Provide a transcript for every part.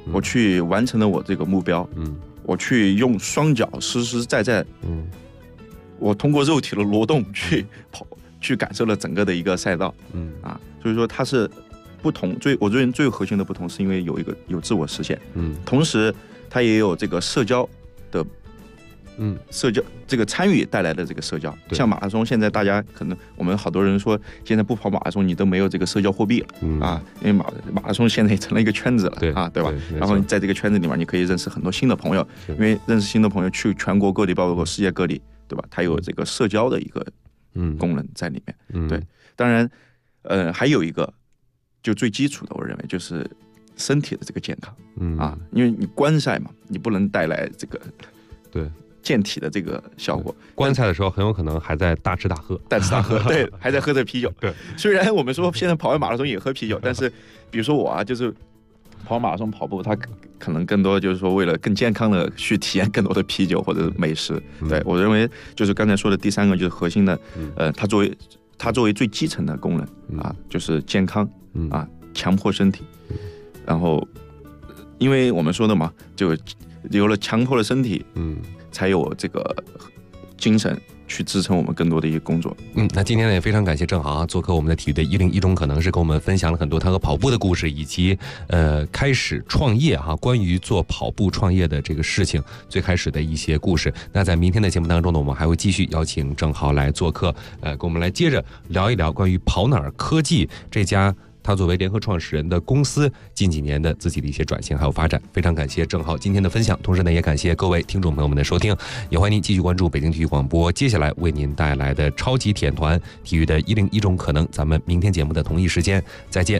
我去完成了我这个目标，我去用双脚实实在在，我通过肉体的挪动去跑，去感受了整个的一个赛道，所以说它是不同，我认为最核心的不同是因为有自我实现，同时它也有这个社交的。社交这个参与带来的这个社交，像马拉松，现在大家可能我们好多人说，现在不跑马拉松你都没有这个社交货币了，因为马拉松现在也成了一个圈子了，对吧？然后在这个圈子里面，你可以认识很多新的朋友，因为认识新的朋友去全国各地，包括世界各地，对吧？它有这个社交的一个功能在里面，对。当然，还有一个就最基础的，我认为就是身体的这个健康，因为你观赛嘛，你不能带来这个健体的这个效果， 观赛的时候很有可能还在大吃大喝， 对，还在喝着啤酒。对，虽然我们说现在跑完马拉松也喝啤酒，但是比如说我就是跑马拉松跑步，它可能更多就是说为了更健康的去体验更多的啤酒或者美食。对，我认为就是刚才说的第三个就是核心的，它作为最基层的功能就是健康强迫身体，然后因为我们说的嘛，就有了强迫的身体，才有这个精神去支撑我们更多的一个工作。 那今天呢也非常感谢郑航做客我们的体育的101种可能，是跟我们分享了很多他和跑步的故事，以及开始创业关于做跑步创业的这个事情最开始的一些故事。那在明天的节目当中呢，我们还会继续邀请郑航来做客，跟我们来接着聊一聊关于跑哪儿科技这家他作为联合创始人的公司近几年的自己的一些转型还有发展。非常感谢郑浩今天的分享，同时呢也感谢各位听众朋友们的收听，也欢迎您继续关注北京体育广播接下来为您带来的超级铁团体育的101种可能。咱们明天节目的同一时间再见。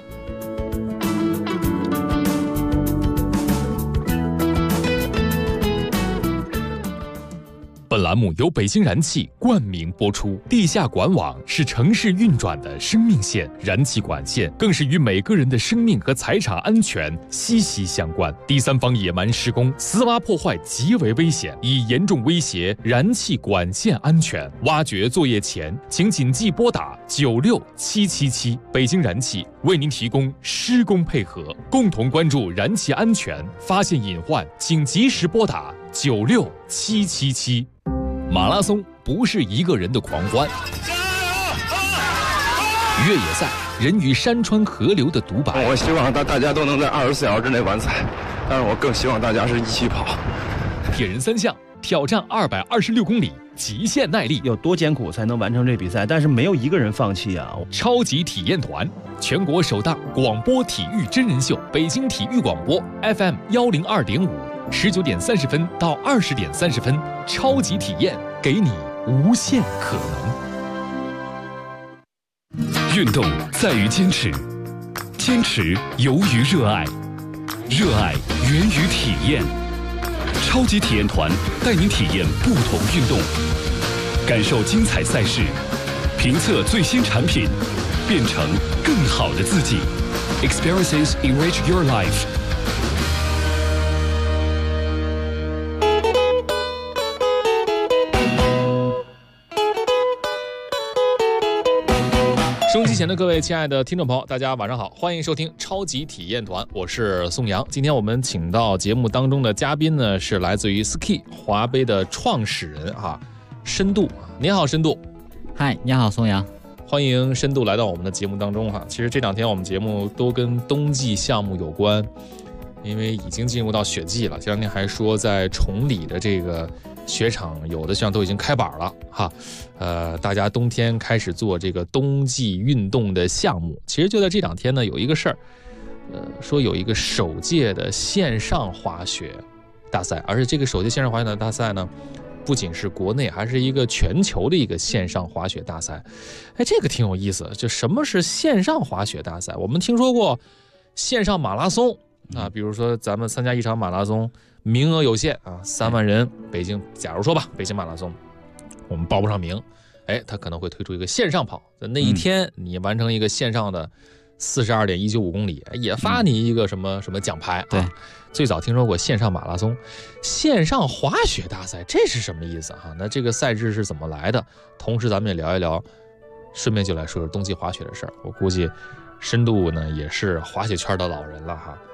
本栏目由北京燃气冠名播出。地下管网是城市运转的生命线，燃气管线更是与每个人的生命和财产安全息息相关。第三方野蛮施工、私挖破坏极为危险，已严重威胁燃气管线安全。挖掘作业前，请谨记拨打96777。北京燃气为您提供施工配合，共同关注燃气安全，发现隐患请及时拨打96777。马拉松不是一个人的狂欢，越野赛人与山川河流的独白。 我希望大家都能在24小时之内完赛，但是我更希望大家是一起跑。 铁人3项挑战226公里，极限耐力， 有多艰苦才能完成这比赛？但是没有一个人放弃啊！ 超级体验团，全国首档广播体育真人秀，北京体育广播 FM 102.5，19点30分到20点30分，超级体验，给你无限可能。运动在于坚持，坚持由于热爱，热爱源于体验。超级体验团带您体验不同运动，感受精彩赛事，评测最新产品，变成更好的自己。Experiences enrich your life。收音机前的各位亲爱的听众朋友，大家晚上好，欢迎收听超级体验团，我是宋阳。今天我们请到节目当中的嘉宾呢，是来自于 Ski 滑杯的创始人深度。您好，深度。 嗨，你好，宋阳。 欢迎深度来到我们的节目当中其实这两天我们节目都跟冬季项目有关，因为已经进入到雪季了。这两天还说在崇礼的这个雪场，有的雪场都已经开板了大家冬天开始做这个冬季运动的项目。其实就在这两天呢，有一个事儿，说有一个首届的线上滑雪大赛，而且这个首届线上滑雪大赛呢，不仅是国内，还是一个全球的一个线上滑雪大赛。这个挺有意思。就什么是线上滑雪大赛？我们听说过线上马拉松比如说咱们参加一场马拉松，名额有限3万人，北京，假如说吧，北京马拉松我们报不上名，他可能会推出一个线上跑，在那一天你完成一个线上的42.195公里，也发你一个什么什么奖牌对， 最早听说过线上马拉松，线上滑雪大赛，这是什么意思那这个赛制是怎么来的？同时咱们也聊一聊，顺便就来说说冬季滑雪的事儿。我估计深度呢也是滑雪圈的老人了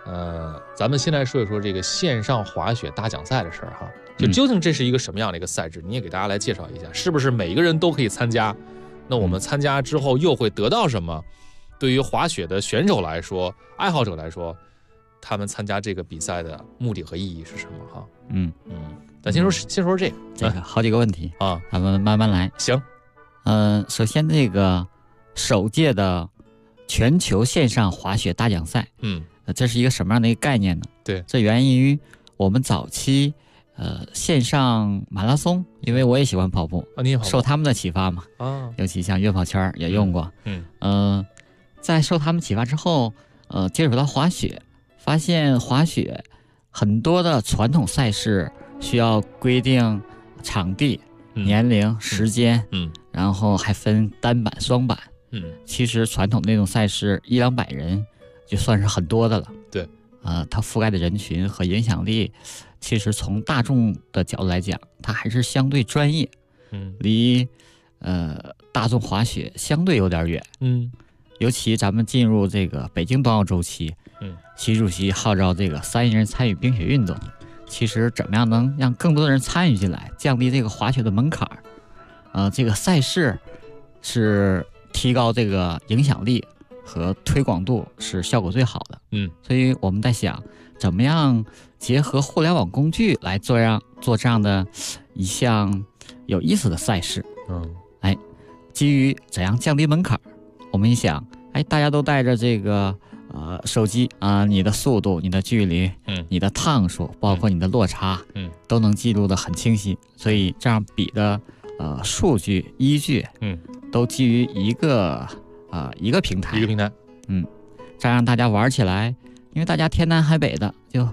咱们先来说一说这个线上滑雪大奖赛的事儿哈。就究竟这是一个什么样的一个赛制？你也给大家来介绍一下，是不是每一个人都可以参加？那我们参加之后又会得到什么？对于滑雪的选手来说，爱好者来说，他们参加这个比赛的目的和意义是什么？哈，咱先说这个好几个问题啊， 咱们慢慢来。 行， 首先这个首届的全球线上滑雪大奖赛，这是一个什么样的一个概念呢？ 对， 这源于我们早期线上马拉松，因为我也喜欢跑步啊，你也跑步， 受他们的启发嘛啊，尤其像悦跑圈也用过，在受他们启发之后，接触到滑雪，发现滑雪很多的传统赛事需要规定场地、年龄、时间，然后还分单板、双板，其实传统那种赛事100-200人就算是很多的了， 对， 它覆盖的人群和影响力，其实从大众的角度来讲，它还是相对专业，离大众滑雪相对有点远，尤其咱们进入这个北京冬奥周期，习主席号召这个3亿人参与冰雪运动，其实怎么样能让更多的人参与进来，降低这个滑雪的门槛这个赛事是提高这个影响力和推广度是效果最好的，所以我们在想怎么样结合互联网工具来做这样的一项有意思的赛事，基于怎样降低门槛，我们一想，大家都带着这个手机你的速度、你的距离、你的趟数，包括你的落差，都能记录得很清晰，所以这样比的数据依据，都基于一个平台，这样让大家玩起来，因为大家天南海北的，就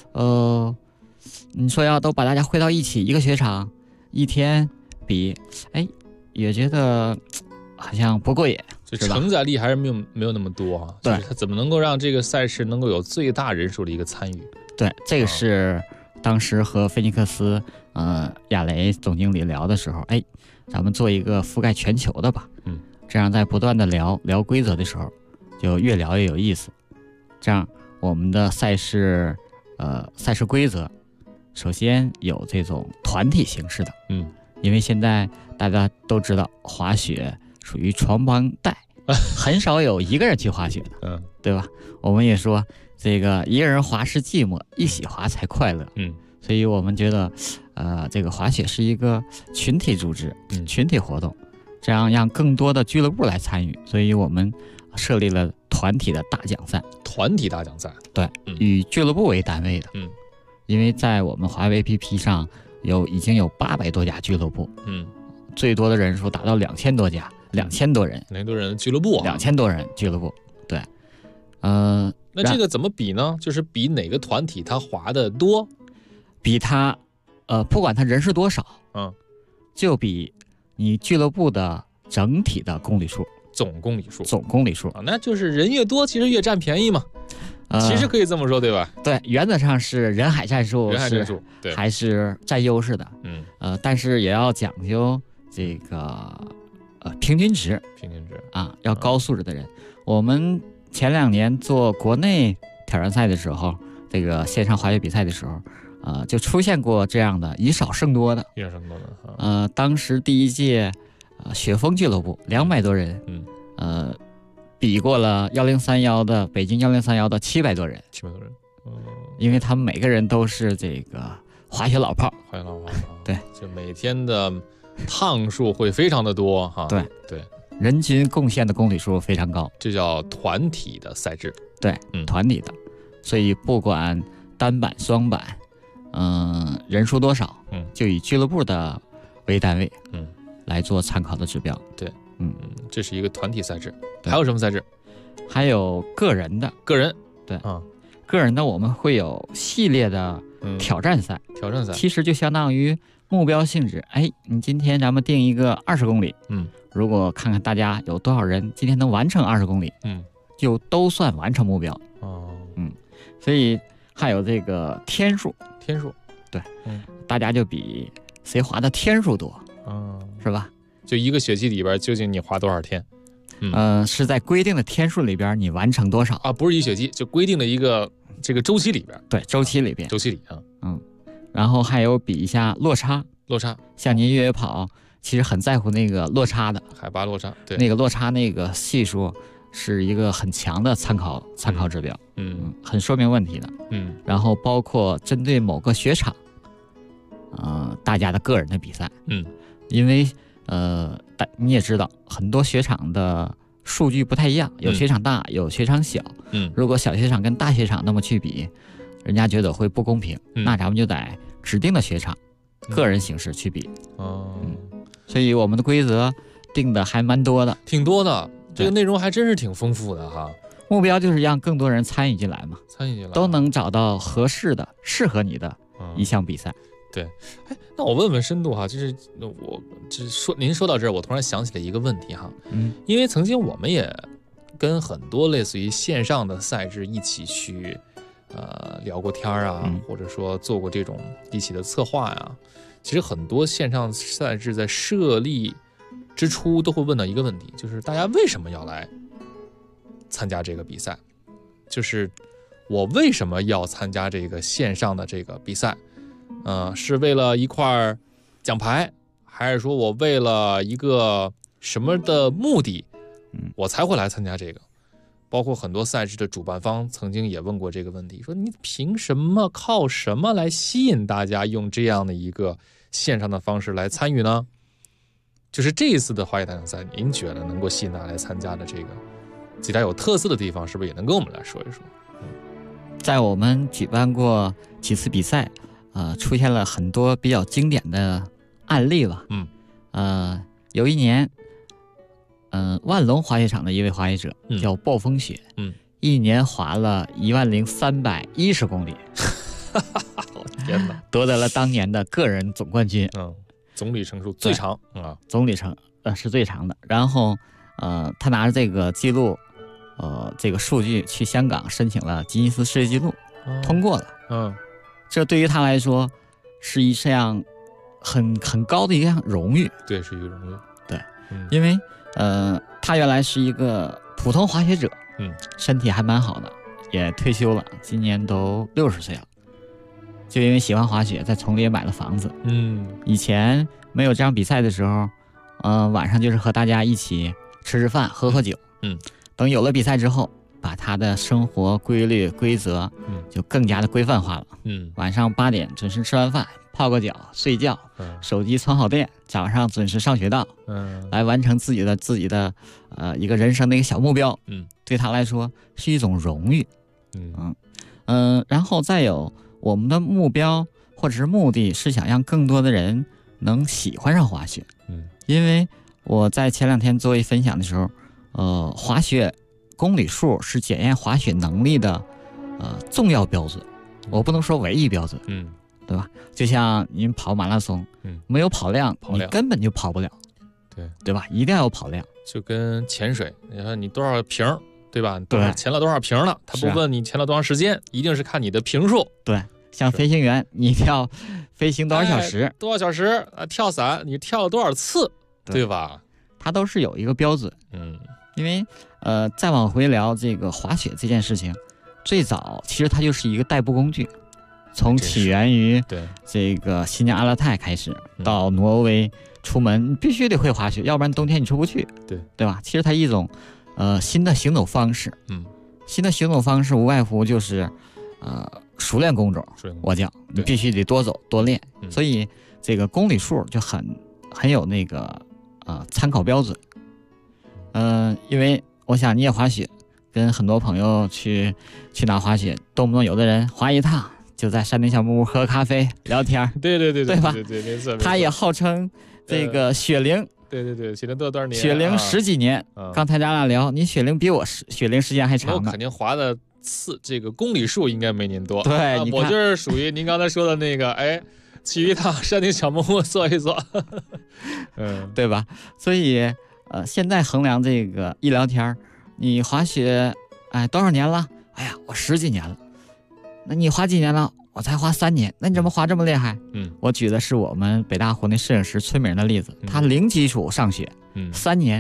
你说要都把大家汇到一起，一个雪场一天比，也觉得好像不过瘾， 所以承载力还是没有那么多哈。 对， 它怎么能够让这个赛事能够有最大人数的一个参与？ 对，这个是当时和菲尼克斯亚雷总经理聊的时候，咱们做一个覆盖全球的吧，这样在不断的聊规则的时候，就越聊越有意思。这样我们的赛事规则，首先有这种团体形式的，因为现在大家都知道滑雪属于传帮带，很少有一个人去滑雪的，对吧？我们也说这个一个人滑是寂寞，一起滑才快乐，所以我们觉得这个滑雪是一个群体组织，群体活动，这样让更多的俱乐部来参与，所以我们设立了团体的大奖赛。 团体大奖赛， 对，以俱乐部为单位的，因为在我们华为 APP 上已经有800多家俱乐部，最多的人数达到2000多家，2000多人俱乐部 ，2000多人俱乐部，对， 那这个怎么比呢？就是比哪个团体他滑的多， 比他不管他人是多少，就比你俱乐部的整体的公里数， 总公里数那就是人越多，其实越占便宜嘛。其实可以这么说，对吧？ 对，原则上是人海战术， 对， 还是占优势的。但是也要讲究这个平均值要高素质的人。我们前2年做国内挑战赛的时候，这个线上滑雪比赛的时候，就出现过这样的以少胜多的。当时第一届雪峰俱乐部200多人，比过了1031的北京1031的700多人，因为他们每个人都是这个滑雪老炮，对， 就每天的趟数会非常的多哈， 对，人均贡献的公里数非常高， 这叫团体的赛制， 对，团体的，所以不管单板、双板，人数多少，就以俱乐部的为单位，来做参考的指标， 对。这是一个团体赛制，还有什么赛制？ 还有个人的，对个人的我们会有系列的挑战赛，其实就相当于目标性质。你今天咱们定一个20公里，如果看看大家有多少人今天能完成20公里，就都算完成目标。所以还有这个天数，对，大家就比谁滑的天数多，是吧？ 就一个雪季里边，究竟你滑多少天？ 是在规定的天数里边你完成多少啊？不是一雪季，就规定的一个这个周期里边。 对，周期里边。 周期里啊。 然后还有比一下落差。 落差， 像您越野跑，其实很在乎那个落差的海拔落差，对， 那个落差那个系数是一个很强的参考指标，很说明问题的，然后包括针对某个雪场，大家的个人的比赛，因为你也知道很多雪场的数据不太一样，有雪场大，有雪场小，如果小雪场跟大雪场那么去比，人家觉得会不公平，那咱们就得指定的雪场。个人形式去比所以我们的规则定的还蛮多的， 挺多的，这个内容还真是挺丰富的哈。 目标就是让更多人参与进来嘛，都能找到合适的、适合你的一项比赛。 对，哎，那我问问深度哈，就是您说到这儿，我突然想起了一个问题哈，因为曾经我们也跟很多类似于线上的赛制一起去。聊过天啊，或者说做过这种一起的策划呀，其实很多线上赛制在设立之初都会问到一个问题，就是大家为什么要来参加这个比赛？就是我为什么要参加这个线上的这个比赛？是为了一块奖牌，还是说我为了一个什么的目的，我才会来参加这个？包括很多赛事的主办方曾经也问过这个问题，说你凭什么靠什么来吸引大家用这样的一个线上的方式来参与呢？就是这一次的花野大奖赛，您觉得能够吸引大家来参加的这个几大有特色的地方，是不是也能跟我们来说一说？ 在我们举办过几次比赛，出现了很多比较经典的案例吧。有一年。万隆滑雪场的一位滑雪者叫暴风雪，一年滑了10310公里， 天哪， 夺得了当年的个人总冠军， 总里程数最长总里程是最长的。然后他拿着这个记录，这个数据去香港申请了吉尼斯世界纪录，通过了。这对于他来说是一项很高的一项荣誉， 对，是一个荣誉， 对，因为。他原来是一个普通滑雪者，身体还蛮好的，也退休了，今年都60岁了。就因为喜欢滑雪，在崇礼也买了房子。以前没有这样比赛的时候，晚上就是和大家一起吃饭、喝酒。等有了比赛之后，把他的生活规律、规则，就更加的规范化了。晚上8点准时吃完饭。泡个脚睡觉，手机充好电，早上准时上学到，来完成自己的一个人生的一个小目标，对他来说是一种荣誉，然后再有我们的目标或者是目的是想让更多的人能喜欢上滑雪，因为我在前2天作为分享的时候，滑雪公里数是检验滑雪能力的重要标准，我不能说唯一标准，对吧？就像您跑马拉松，没有跑量，你根本就跑不了，对吧？一定要有跑量。 就跟潜水，你看你多少瓶，对吧？对，潜了多少瓶了？他不问你潜了多长时间，一定是看你的瓶数。 对，像飞行员，你一定要飞行多少小时？ 多少小时？跳伞你跳了多少次，对吧？ 它都是有一个标准。因为再往回聊这个滑雪这件事情，最早其实它就是一个代步工具。从起源于这个新疆阿勒泰开始，到挪威出门，你必须得会滑雪，要不然冬天你出不去，对吧？其实它一种新的行走方式，新的行走方式无外乎就是熟练工种，我讲你必须得多走多练，所以这个公里数就很有那个参考标准。因为我想你也滑雪，跟很多朋友去哪滑雪，动不动有的人滑一趟。就在山顶小木屋喝咖啡聊天， 对吧？ 对，没错。 他也号称这个雪龄， 对，雪龄多少年？ 雪龄10几年。刚才咱俩聊，你雪龄比我雪龄时间还长呢。 我肯定滑的这个公里数应该没您多。 对， 我就是属于您刚才说的那个，去一趟山顶小木屋坐一坐， 对吧？所以现在衡量这个一聊天，你滑雪多少年了？哎呀，我10几年了。那你滑几年了？我才滑3年。那你怎么滑这么厉害？我举的是我们北大湖那摄影师崔明的例子，他零基础上学，3年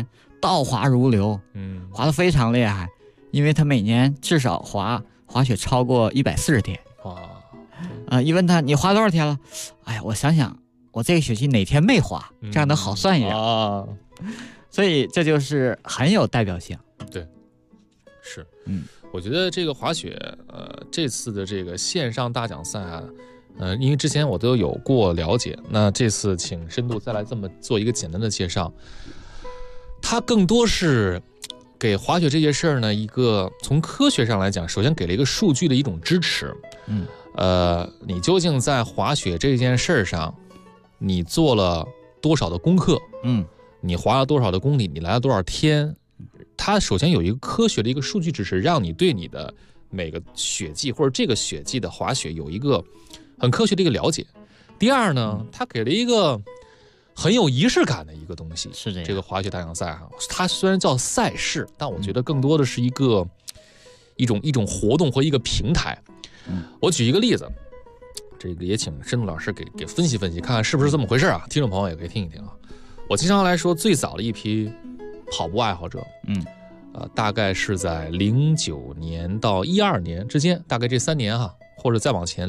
倒滑如流，滑得非常厉害，因为他每年至少滑雪超过140天。哇，一问他你滑多少天了？哎呀，我想想，我这个学期哪天没滑，这样能好算一点啊。所以这就是很有代表性。 对，是，我觉得这个滑雪，这次的这个线上大奖赛啊，因为之前我都有过了解，那这次请深度再来这么做一个简单的介绍，它更多是给滑雪这件事儿呢一个从科学上来讲，首先给了一个数据的一种支持。你究竟在滑雪这件事儿上，你做了多少的功课？你滑了多少的公里？你来了多少天？它首先有一个科学的一个数据支持，让你对你的每个雪季或者这个雪季的滑雪有一个很科学的一个了解。第二呢，它给了一个很有仪式感的一个东西。 是这样。 这个滑雪大奖赛啊，它虽然叫赛事，但我觉得更多的是一种活动和一个平台。我举一个例子，这个也请深度老师给分析分析，看看是不是这么回事啊？听众朋友也可以听一听啊。我经常来说，最早的一批跑步爱好者，大概是在09年到12年之间，大概这3年哈，或者再往前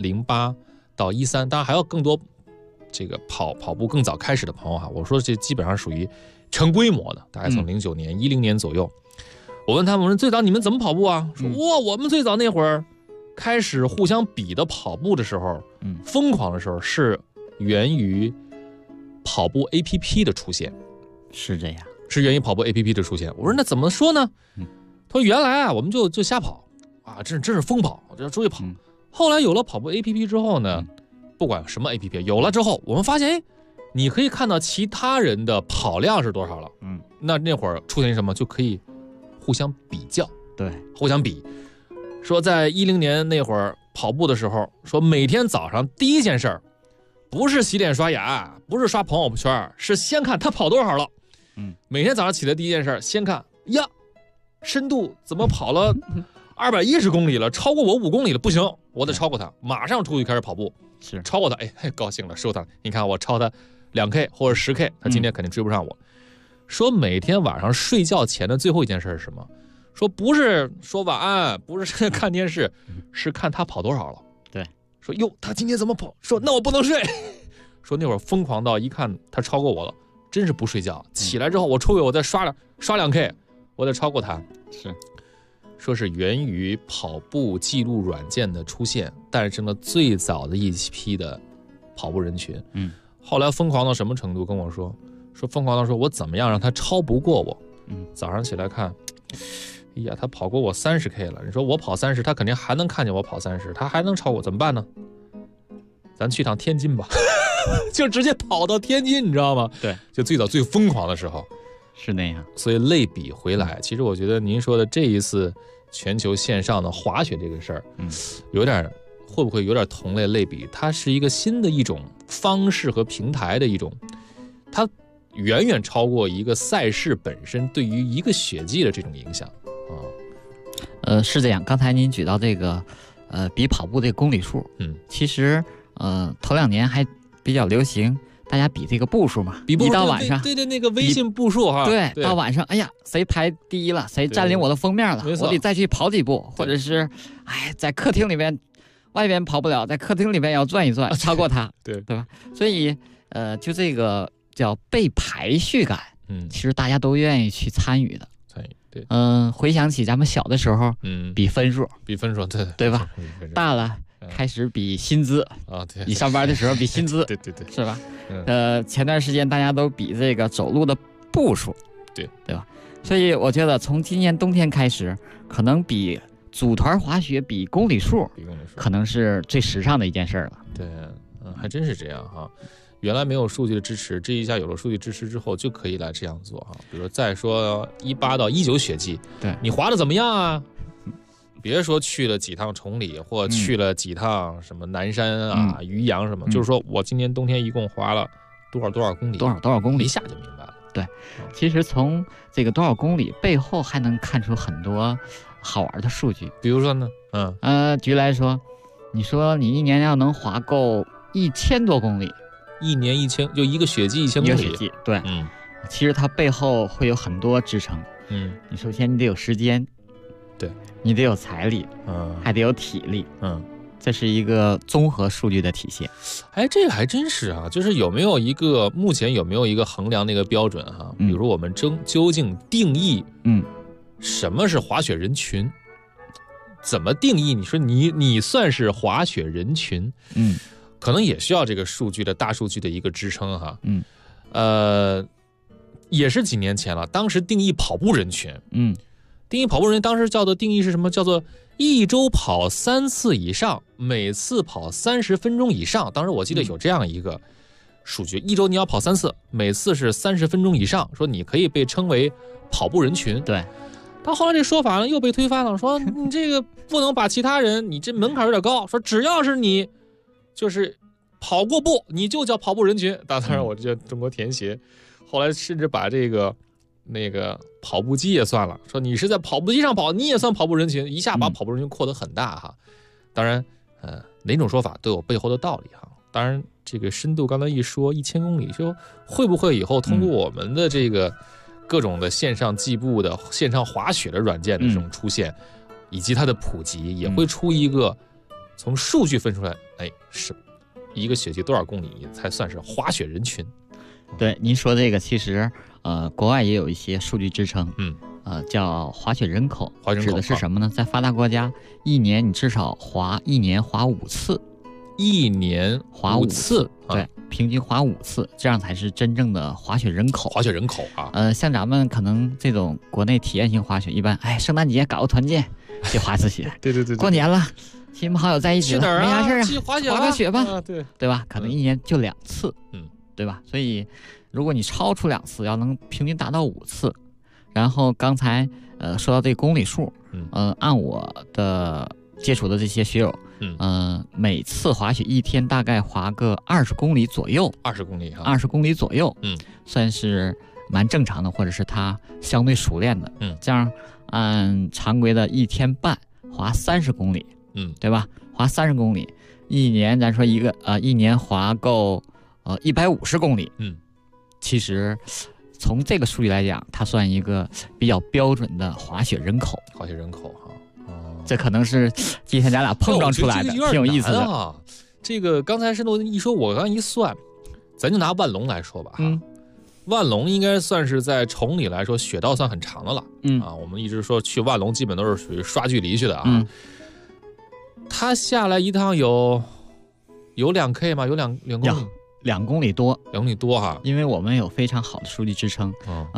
08到13，当然还有更多这个跑步更早开始的朋友哈。我说这基本上属于成规模的，大概从09年、10年左右。我问他们，我说最早你们怎么跑步啊？说哇，我们最早那会儿开始互相比的跑步的时候，疯狂的时候是源于跑步 APP 的出现。 是这样， 是源于跑步 APP 的出现。我说那怎么说呢？他说原来啊，我们就瞎跑啊，这是疯跑，这出去跑。后来有了跑步 APP 之后呢，不管什么 APP 有了之后，我们发现，你可以看到其他人的跑量是多少了。那会儿出现什么就可以互相比较， 对， 互相比。说在10年那会儿跑步的时候，说每天早上第一件事儿，不是洗脸刷牙，不是刷朋友圈，是先看他跑多少了。每天早上起来第一件事，先看呀，深度怎么跑了210公里了，超过我5公里了，不行，我得超过他，马上出去开始跑步， 是超过他，哎，高兴了，收他，你看我超他2K 或者10K，他今天肯定追不上我。说每天晚上睡觉前的最后一件事是什么？说不是说晚安，不是看电视，是看他跑多少了。 对， 说哟，他今天怎么跑？说那我不能睡。说那会儿疯狂到一看他超过我了，真是不睡觉。起来之后我抽尾，我再刷2K， 我得超过他。 是， 说是源于跑步记录软件的出现，诞生了最早的一批的跑步人群。后来疯狂到什么程度？跟我说疯狂到说我怎么样让他超不过我。早上起来看，哎呀，他跑过我30K 了。你说我跑30，他肯定还能看见我跑30，他还能超我，怎么办呢？咱去趟天津吧。就直接跑到天津，你知道吗？ 对， 就最早最疯狂的时候是那样。 所以类比回来，其实我觉得您说的这一次全球线上的滑雪这个事儿，有点会不会有点同类比？它是一个新的一种方式和平台的一种，它远远超过一个赛事本身对于一个雪季的这种影响啊。是这样。刚才您举到这个，比跑步的公里数，其实头2年还比较流行，大家比这个步数嘛， 比步数， 一到晚上， 对那个微信步数哈， 对，到晚上，哎呀，谁排第一了，谁占领我的封面了，我得再去跑几步，或者是，哎，在客厅里边，外边跑不了，在客厅里边要转一转，超过他， 对吧？所以，就这个叫被排序感，其实大家都愿意去参与的， 对， 回想起咱们小的时候，比分数，对吧？大了。开始比薪资啊，对， 你上班的时候比薪资， 对， 是吧？前段时间大家都比这个走路的步数，对吧？所以我觉得从今年冬天开始，可能比组团滑雪比公里数，可能是最时尚的一件事了。 对，还真是这样哈。原来没有数据的支持，这一下有了数据支持之后，就可以来这样做哈。比如再说18到19雪季， 对你滑的怎么样啊？别说去了几趟崇礼，或去了几趟什么南山啊、渔阳什么，就是说我今年冬天一共滑了多少公里， 多少公里， 一下就明白了。 对，其实从这个多少公里背后还能看出很多好玩的数据。 比如说呢， 举例来说，你说你一年要能滑够1000多公里， 一年1000，就一个雪季1000公里， 一个雪季，对， 其实它背后会有很多支撑。你首先你得有时间， 对， 你得有财力，还得有体力，这是一个综合数据的体现。 哎，这个还真是啊，就是目前有没有一个衡量那个标准哈？比如我们究竟定义，什么是滑雪人群？怎么定义？你说你算是滑雪人群，可能也需要这个大数据的一个支撑哈。也是几年前了，当时定义跑步人群，定义跑步人群当时定义是什么？叫做一周跑3次以上，每次跑30分钟以上。当时我记得有这样一个数据，一周你要跑3次，每次是30分钟以上，说你可以被称为跑步人群。 对， 但后来这说法呢又被推翻了，说你这个不能把其他人，你这门槛有点高，说只要是你就是跑过步，你就叫跑步人群。当然，我觉得中国田协后来甚至把那个跑步机也算了，说你是在跑步机上跑，你也算跑步人群，一下把跑步人群扩得很大哈。当然，哪种说法都有背后的道理哈。当然，这个深度刚才一说1000公里，说会不会以后通过我们的这个各种的线上计步的线上滑雪的软件的这种出现，以及它的普及，也会出一个从数据分出来，是一个雪季多少公里才算是滑雪人群？ 对，您说这个其实国外也有一些数据支撑，叫滑雪人口，指的是什么呢？在发达国家，一年你至少滑5次， 一年滑5次， 对，平均滑5次，这样才是真正的滑雪人口。 滑雪人口啊， 像咱们可能这种国内体验型滑雪，一般圣诞节搞个团建去滑次雪， 对， 过年了，亲朋好友在一起了，没啥事啊， 去滑个雪吧， 对吧？可能一年就2次，对吧？所以如果你超出2次，要能平均达到5次，然后刚才说到这个公里数，按我的接触的这些学友，每次滑雪一天大概滑个20公里左右 ，20公里哈 ，20公里左右，算是蛮正常的，或者是他相对熟练的，这样按常规的1天半滑30公里，对吧？滑30公里，一年咱说一年滑够150公里，其实从这个数据来讲，它算一个比较标准的滑雪人口。 滑雪人口哈， 这可能是今天咱俩碰撞出来的，挺有意思的啊。这个刚才深度一说，我刚一算，咱就拿万隆来说吧，万隆应该算是在崇礼来说雪道算很长的了，我们一直说去万隆基本都是属于刷距离去的啊。它下来一趟有2K 吗？有2公里。 2公里多 ，2公里多哈， 因为我们有非常好的数据支撑。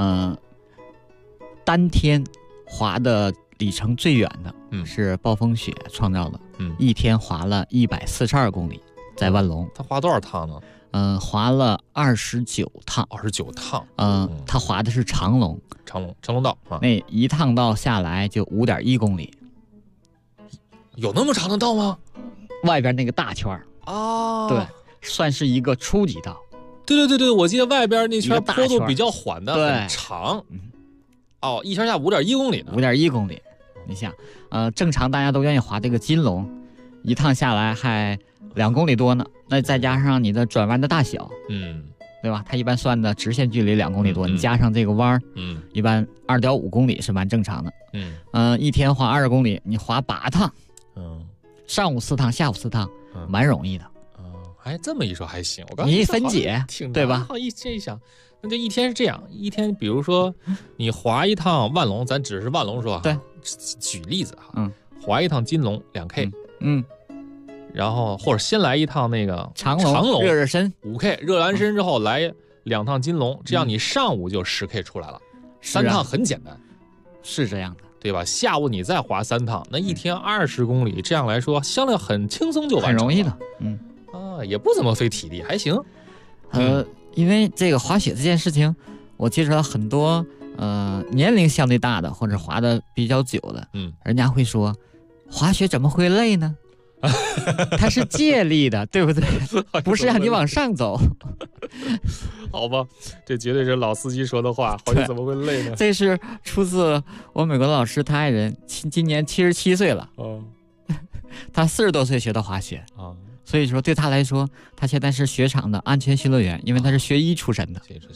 单天滑的里程最远的，是暴风雪创造的，一天滑了142公里，在万隆。 他滑多少趟呢？ 滑了29趟。 29趟。 他滑的是长龙道啊， 那一趟道下来就5.1公里。 有那么长的道吗？ 外边那个大圈啊， 对。算是一个初级道， 对，我记得外边那圈坡度比较缓的，很长，一圈下5.1公里呢 ，5.1公里，你想，正常大家都愿意滑这个金龙，一趟下来还2公里多呢，那再加上你的转弯的大小，对吧？它一般算的直线距离2公里多，你加上这个弯，一般2.5公里是蛮正常的，一天滑20公里，你滑8趟，上午4趟，下午4趟，蛮容易的。 这么一说还行，我刚你一分解，对吧？ 这一想，那就一天是这样，一天，比如说你滑一趟万隆，咱只是万隆说， 对， 举例子哈，滑一趟金龙2K，然后或者先来一趟那个长龙热身 5K，热完身之后来2趟金龙，这样你上午就10K 出来了，3趟很简单， 是这样的， 对吧？下午你再滑3趟，那一天20公里，这样来说相对很轻松就完成了， 很容易的， 也不怎么费体力，还行。 因为这个滑雪这件事情，我接触到很多年龄相对大的或者滑的比较久的，人家会说，滑雪怎么会累呢？它是借力的，对不对？不是让你往上走。 好吧，这绝对是老司机说的话。滑雪怎么会累呢？ 这是出自我美国的老师，他爱人今年77岁了，他40多岁学的滑雪啊。所以说，对他来说，他现在是雪场的安全巡逻员，因为他是学医出身的。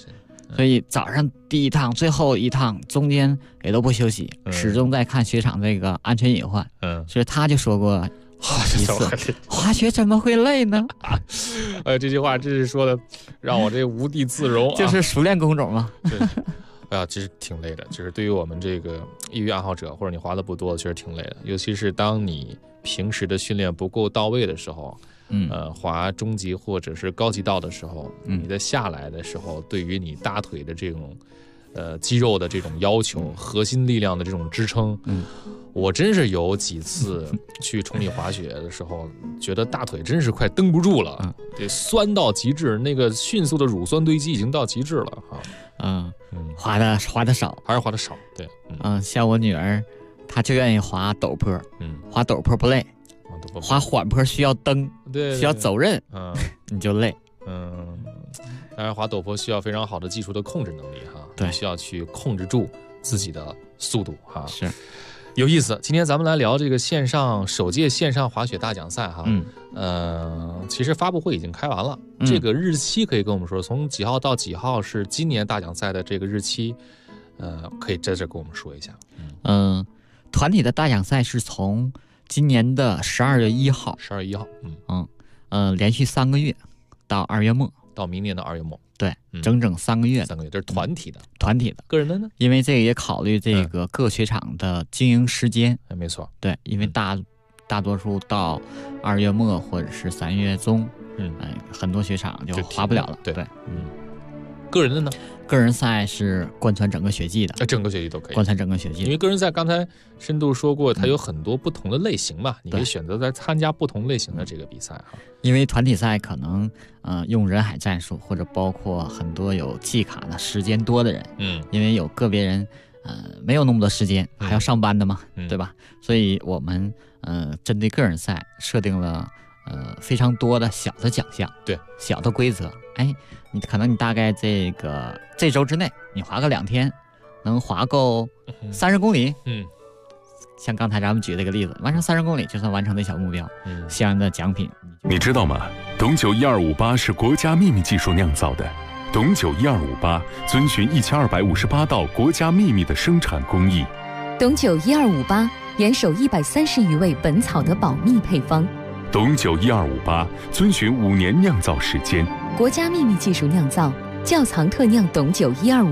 所以早上第一趟、最后一趟中间也都不休息，始终在看雪场这个安全隐患。所以他就说过一次，滑雪怎么会累呢？ 这句话真是说的让我这无地自容， 就是熟练工种嘛。 对，其实挺累的，就是对于我们这个业余爱好者，或者你滑的不多，确实挺累的。尤其是当你平时的训练不够到位的时候，滑中级或者是高级道的时候，你在下来的时候，对于你大腿的这种肌肉的这种要求，核心力量的这种支撑，我真是有几次去崇礼滑雪的时候，觉得大腿真是快蹬不住了，得酸到极致，那个迅速的乳酸堆积已经到极致了哈。 滑的少， 还是滑的少，对， 像我女儿，她就愿意滑陡坡，滑陡坡不累，滑缓坡需要蹬， 对， 需要走刃，你就累， 当然滑陡坡需要非常好的技术的控制能力哈， 对， 需要去控制住自己的速度哈， 是。 有意思，今天咱们来聊这个首届线上滑雪大奖赛哈，其实发布会已经开完了，这个日期可以跟我们说，从几号到几号是今年大奖赛的这个日期，可以在这跟我们说一下。 团体的大奖赛是从今年的12月1号 ，12月1号， 连续3个月到2月末， 到明年的2月末。 对，整整3个月 ，3个月，这是团体的。个人的呢？ 因为这个也考虑这个各雪场的经营时间。 没错。 对，因为大多数到2月末或者是3月中，很多雪场就滑不了了。 对，个人的呢？ 个人赛是贯穿整个雪季的， 整个雪季都可以贯穿整个雪季。 因为个人赛刚才深度说过，它有很多不同的类型嘛，你可以选择在参加不同类型的这个比赛哈。 因为团体赛可能用人海战术，或者包括很多有季卡的时间多的人，因为有个别人没有那么多时间，还要上班的嘛，对吧？所以我们针对个人赛设定了非常多的小的奖项， 对， 小的规则。你可能大概这周之内，你滑个2天，能滑够30公里，像刚才咱们举这个例子，完成30公里就算完成的小目标，相应的奖品。 你知道吗？董酒1258是国家秘密技术酿造的，董酒1258遵循1258道国家秘密的生产工艺。 董酒1258严守130余味本草的保密配方。 董酒1258遵循5年酿造时间， 国家秘密技术酿造，窖藏特酿董酒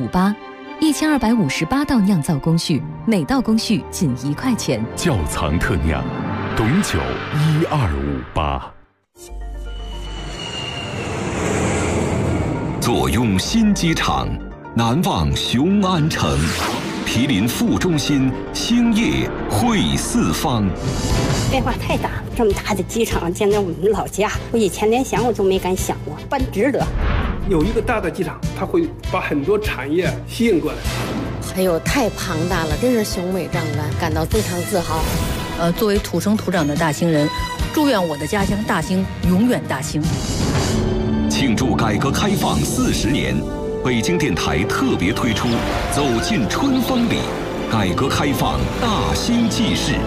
1258，1258道酿造工序，每道工序仅1块钱。 窖藏特酿，董酒1258。 坐拥新机场，难忘雄安城。毗邻副中心，兴业汇四方。 变化太大，这么大的机场建在我们老家，我以前连想我都没敢想过，办值得。 有一个大的机场，它会把很多产业吸引过来。 哎呦，太庞大了，真是雄伟壮观，感到非常自豪。 作为土生土长的大兴人，祝愿我的家乡大兴永远大兴。 庆祝改革开放40年。北京电台特别推出《走进春风里》，改革开放大兴纪事。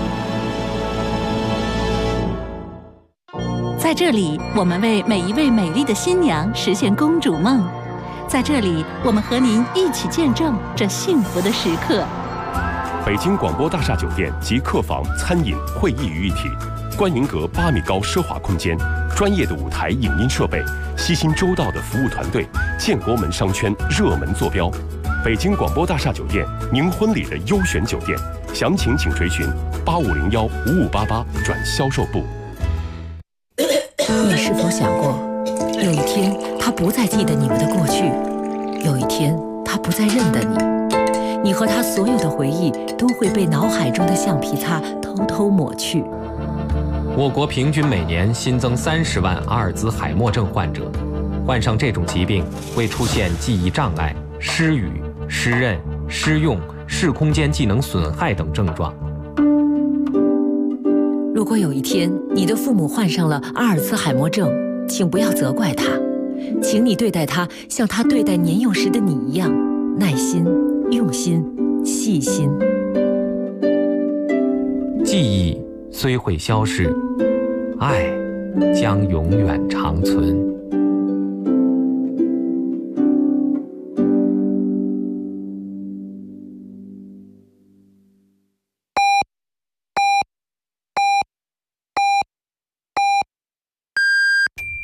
在这里，我们为每一位美丽的新娘实现公主梦。在这里，我们和您一起见证这幸福的时刻。 北京广播大厦酒店集客房、餐饮、会议于一体，观云阁8米高奢华空间，专业的舞台影音设备，悉心周到的服务团队，建国门商圈热门坐标。北京广播大厦酒店，您婚礼的优选酒店，详情请垂询8501-5588转销售部。 你是否想过，有一天他不再记得你们的过去，有一天他不再认得你，你和他所有的回忆都会被脑海中的橡皮擦偷偷抹去。 我国平均每年新增30万阿尔兹海默症患者，患上这种疾病会出现记忆障碍、失语、失认、失用、视空间技能损害等症状。 如果有一天你的父母患上了阿尔兹海默症，请不要责怪他，请你对待他像他对待年幼时的你一样，耐心、用心、细心。 记忆虽会消逝，爱将永远长存。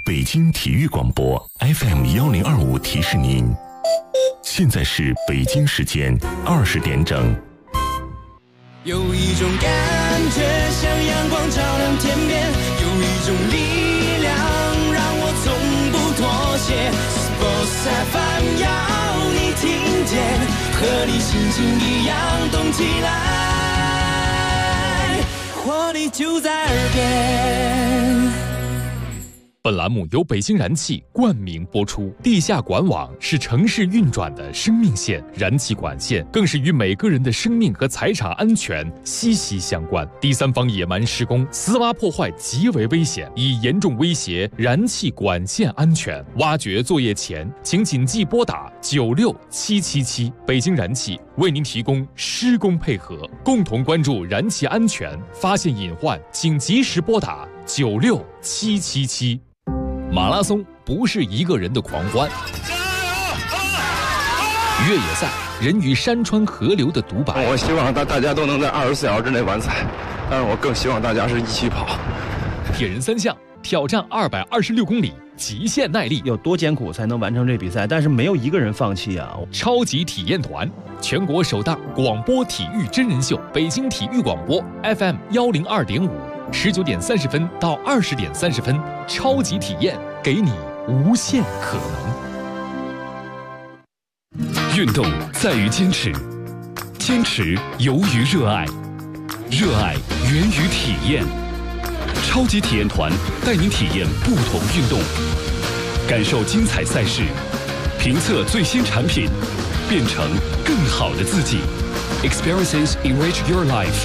北京体育广播 FM1025提示您，现在是北京时间20点整。 有一种感觉像阳光照亮天边，有一种力量让我从不妥协。Sports FM 要你听见，和你心情一样动起来，活力就在耳边。 本栏目由北京燃气冠名播出。地下管网是城市运转的生命线，燃气管线更是与每个人的生命和财产安全息息相关。第三方野蛮施工、私挖破坏极为危险，已严重威胁燃气管线安全。挖掘作业前，请谨记拨打96777。北京燃气为您提供施工配合，共同关注燃气安全，发现隐患请及时拨打96777。马拉松不是一个人的狂欢，越野赛人与山川河流的独白。 我希望大家都能在24小时之内完赛，但是我更希望大家是一起跑。 铁人三项挑战226公里，极限耐力， 有多艰苦才能完成这比赛？但是没有一个人放弃啊！ 超级体验团，全国首档广播体育真人秀，北京体育广播 FM102.5，19点30分到20点30分，超级体验，给你无限可能。运动在于坚持，坚持由于热爱，热爱源于体验。超级体验团带您体验不同运动，感受精彩赛事，评测最新产品，变成更好的自己。Experiences enrich your life。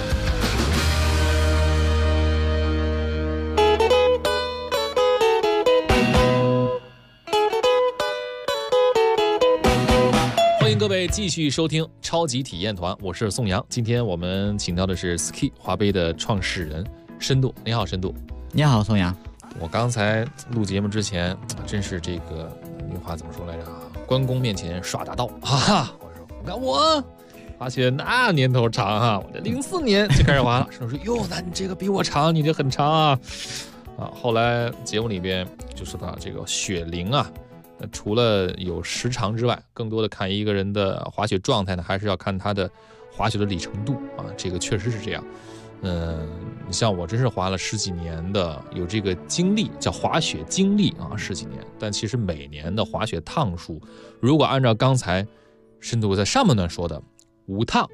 欢迎各位继续收听超级体验团，我是宋阳。今天我们请到的是 Ski 滑杯的创始人深度。你好，深度。 你好，宋阳。 我刚才录节目之前，真是这个那句话怎么说来着？关公面前耍大刀，哈哈！我说，你看我滑雪那年头长啊，我这04年就开始滑了。深度说，哟，那你这个比我长，你这很长啊。后来节目里边就说到这个雪龄啊，除了有时长之外，更多的看一个人的滑雪状态呢，还是要看他的滑雪的里程度啊，这个确实是这样。你像我真是滑了10几年的，有这个经历，叫滑雪经历啊，10几年。但其实每年的滑雪趟数，如果按照刚才深度在上半段说的5趟，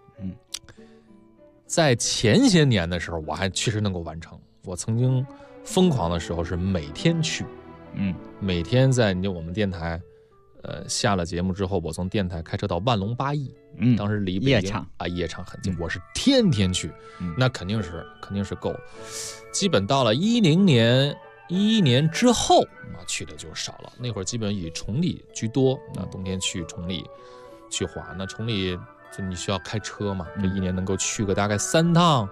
在前些年的时候，我还确实能够完成。我曾经疯狂的时候是每天去，每天在我们电台，下了节目之后，我从电台开车到万隆8邑，当时离北京夜场很近，我是天天去，那肯定是够。基本到了11年之后，去的就少了。那会儿基本以崇礼居多，那冬天去崇礼去滑，那崇礼就你需要开车嘛，这一年能够去个大概3趟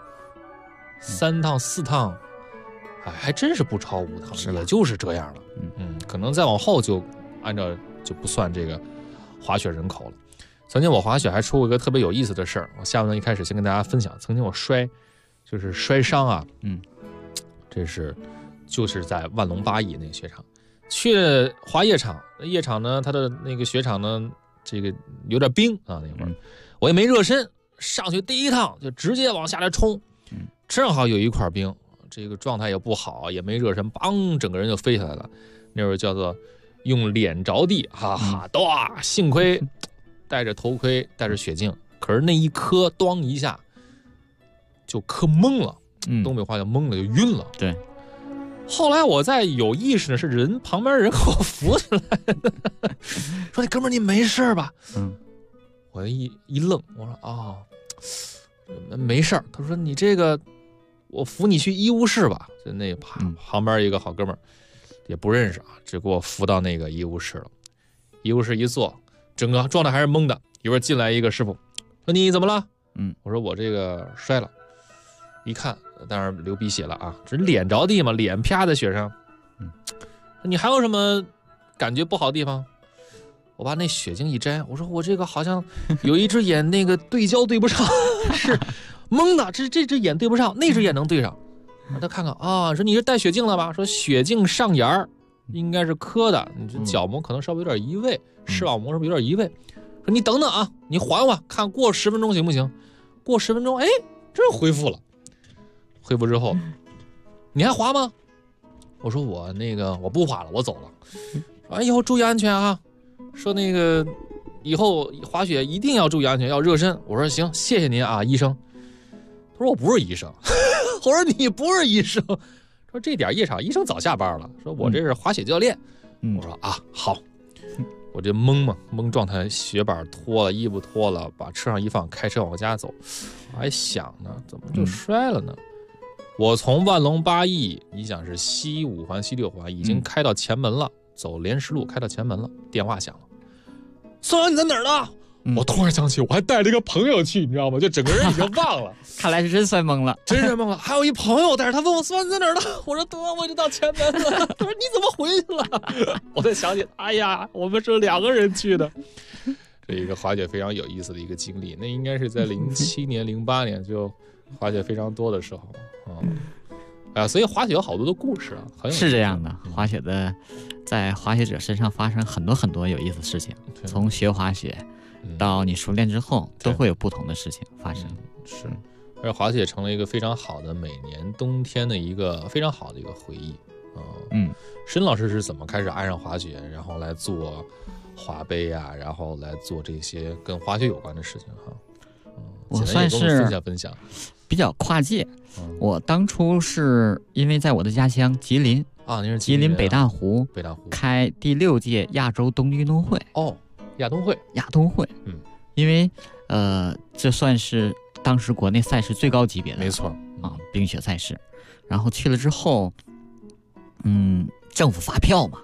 4趟，还真是不超5趟，也就是这样了。可能再往后就按照就不算这个滑雪人口了。曾经我滑雪还出过一个特别有意思的事儿，我下半段一开始先跟大家分享。曾经我摔伤啊，就是在万隆8邑那个雪场，去滑夜场，夜场呢，它的那个雪场呢，这个有点冰啊，那会儿我也没热身，上去第一趟就直接往下来冲，正好有一块冰，这个状态也不好，也没热身，梆，整个人就飞下来了。那会儿叫做用脸着地，哈哈，哇！幸亏戴着头盔，戴着雪镜，可是那一磕，咣一下就磕懵了，东北话叫懵了，就晕了。 对。 后来我在有意识的是旁边人给我扶起来的，说：“你哥们儿，你没事吧？”我一愣，我说：“哦，没事儿。”他说：“你这个，我扶你去医务室吧。”就那旁边一个好哥们儿。也不认识啊，只给我扶到那个医务室了。医务室一坐，整个状态还是懵的。一会儿进来一个师傅，说你怎么了？我说我这个摔了。一看，当然流鼻血了啊，这脸着地嘛，脸啪在雪上。你还有什么感觉不好的地方？我把那雪镜一摘，我说我这个好像有一只眼那个对焦对不上，是懵的，这只眼对不上，那只眼能对上。他看看啊，说你是戴雪镜了吧？说雪镜上沿儿应该是磕的，你这角膜可能稍微有点移位，视网膜是不是有点移位？说你等等啊，你缓缓，看过10分钟行不行？过10分钟，哎，这恢复了。恢复之后，你还滑吗？我说我不滑了，我走了。说以后注意安全啊。说以后滑雪一定要注意安全，要热身。我说行，谢谢您啊，医生。他说我不是医生。我说你不是医生。说这点夜场医生早下班了。说我这是滑雪教练。我说啊好。我这懵状态，雪板脱了，衣服脱了，把车上一放，开车往家走。我还想呢，怎么就摔了呢？我从万隆8翼，你想是西5环、西6环，已经开到前门了，走莲石路开到前门了，电话响了，宋阳你在哪儿呢？我突然想起我还带了一个朋友去，你知道吗？就整个人已经忘了。 看来是真摔懵了， 真摔懵了。还有一朋友带着他问我宋阳你在哪儿呢？我说我已经到前门了。他说你怎么回去了？我才想起，哎呀，我们是2个人去的。这一个滑雪非常有意思的一个经历，那应该是在07年、08年就滑雪非常多的时候。所以滑雪有好多的故事啊， 是这样的。滑雪在滑雪者身上发生很多很多有意思的事情，从学滑雪到你熟练之后，都会有不同的事情发生。 是，而滑雪成了一个非常好的每年冬天的一个非常好的一个回忆。申老师是怎么开始爱上滑雪，然后来做滑杯啊，然后来做这些跟滑雪有关的事情哈？ 我算是分享比较跨界。我当初是因为在我的家乡吉林啊，您是吉林北大湖开第6届亚洲冬季运动会。 亚冬会， 因为这算是当时国内赛事最高级别的， 没错啊，冰雪赛事。然后去了之后，政府发票嘛，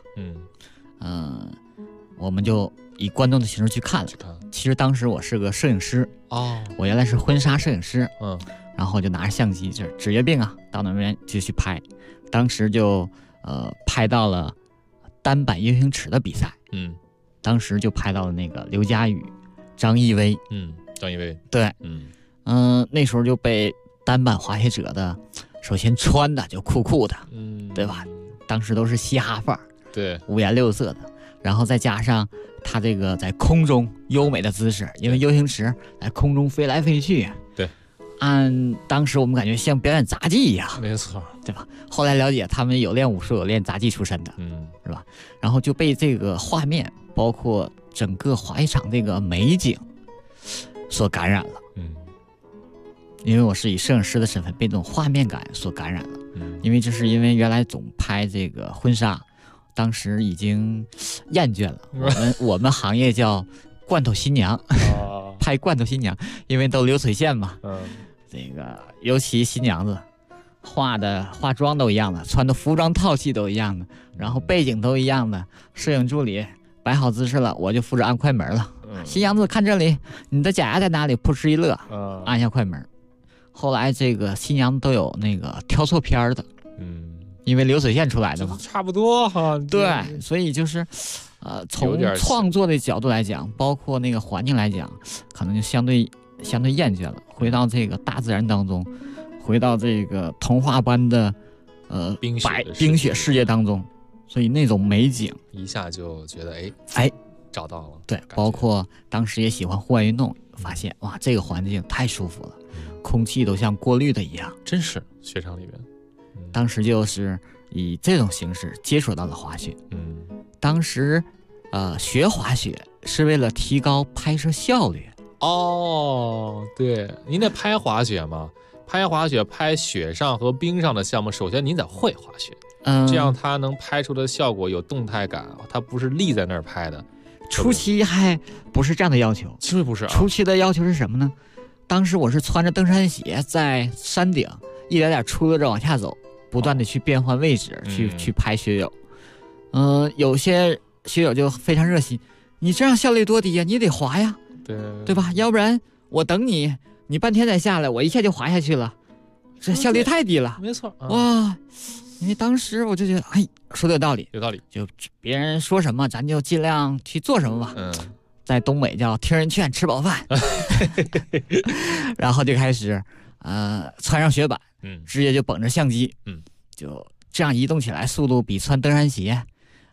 我们就以观众的形式去看了。其实当时我是个摄影师我原来是婚纱摄影师，然后就拿着相机，就是职业病啊，到那边就去拍。当时就拍到了单板 U 型尺的比赛，当时就拍到了那个刘佳宇、张艺威， 张艺威， 对，那时候就被单板滑雪者的，首先穿的就酷酷的，对吧？当时都是嘻哈范儿， 对， 五颜六色的，然后再加上他这个在空中优美的姿势，因为 U 型尺在空中飞来飞去， 对， 按当时我们感觉像表演杂技一样， 没错， 对吧？后来了解他们有练武术、有练杂技出身的，是吧？然后就被这个画面，包括整个滑雪场这个美景所感染了，因为我是以摄影师的身份被这种画面感所感染了，因为这是因为原来总拍这个婚纱，当时已经厌倦了，我们行业叫罐头新娘，拍罐头新娘，因为都流水线嘛，这个尤其新娘子化妆都一样的，穿的服装套系都一样的，然后背景都一样的，摄影助理摆好姿势了，我就负责按快门了。新娘子看这里，你的假牙在哪里？扑哧一乐，按下快门。后来这个新娘子都有那个挑错片的，因为流水线出来的嘛， 差不多哈。 对，所以就是从创作的角度来讲，包括那个环境来讲，可能就相对厌倦了，回到这个大自然当中，回到这个童话般的冰雪世界当中，所以那种美景一下就觉得找到了。 对，包括当时也喜欢户外运动，发现哇，这个环境太舒服了，空气都像过滤的一样， 真是雪场里边。 当时就是以这种形式接触到了滑雪。当时学滑雪是为了提高拍摄效率。 对，您得拍滑雪吗？拍滑雪、拍雪上和冰上的项目，首先您得会滑雪，这样它能拍出的效果有动态感，它不是立在那儿拍的。 初期还不是这样的要求， 其实不是初期的要求是什么呢？当时我是穿着登山鞋在山顶一点点出溜着往下走，不断的去变换位置，去拍雪友。有些雪友就非常热心，你这样效率多低呀，你得滑呀，对吧？要不然我等你半天再下来，我一下就滑下去了，这效率太低了。 没错， 哇！因为当时我就觉得，说的有道理，就别人说什么，咱就尽量去做什么吧。在东北叫听人劝，吃饱饭。然后就开始，穿上雪板，直接就绷着相机，就这样移动起来，速度比穿登山鞋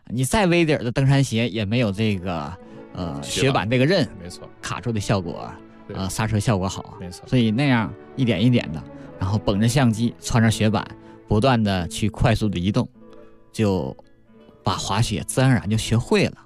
你再微点的登山鞋也没有这个雪板这个刃没错卡住的效果刹车效果好， 没错。 所以那样一点一点的，然后绷着相机，穿着雪板，不断的去快速的移动，就把滑雪自然而然就学会了。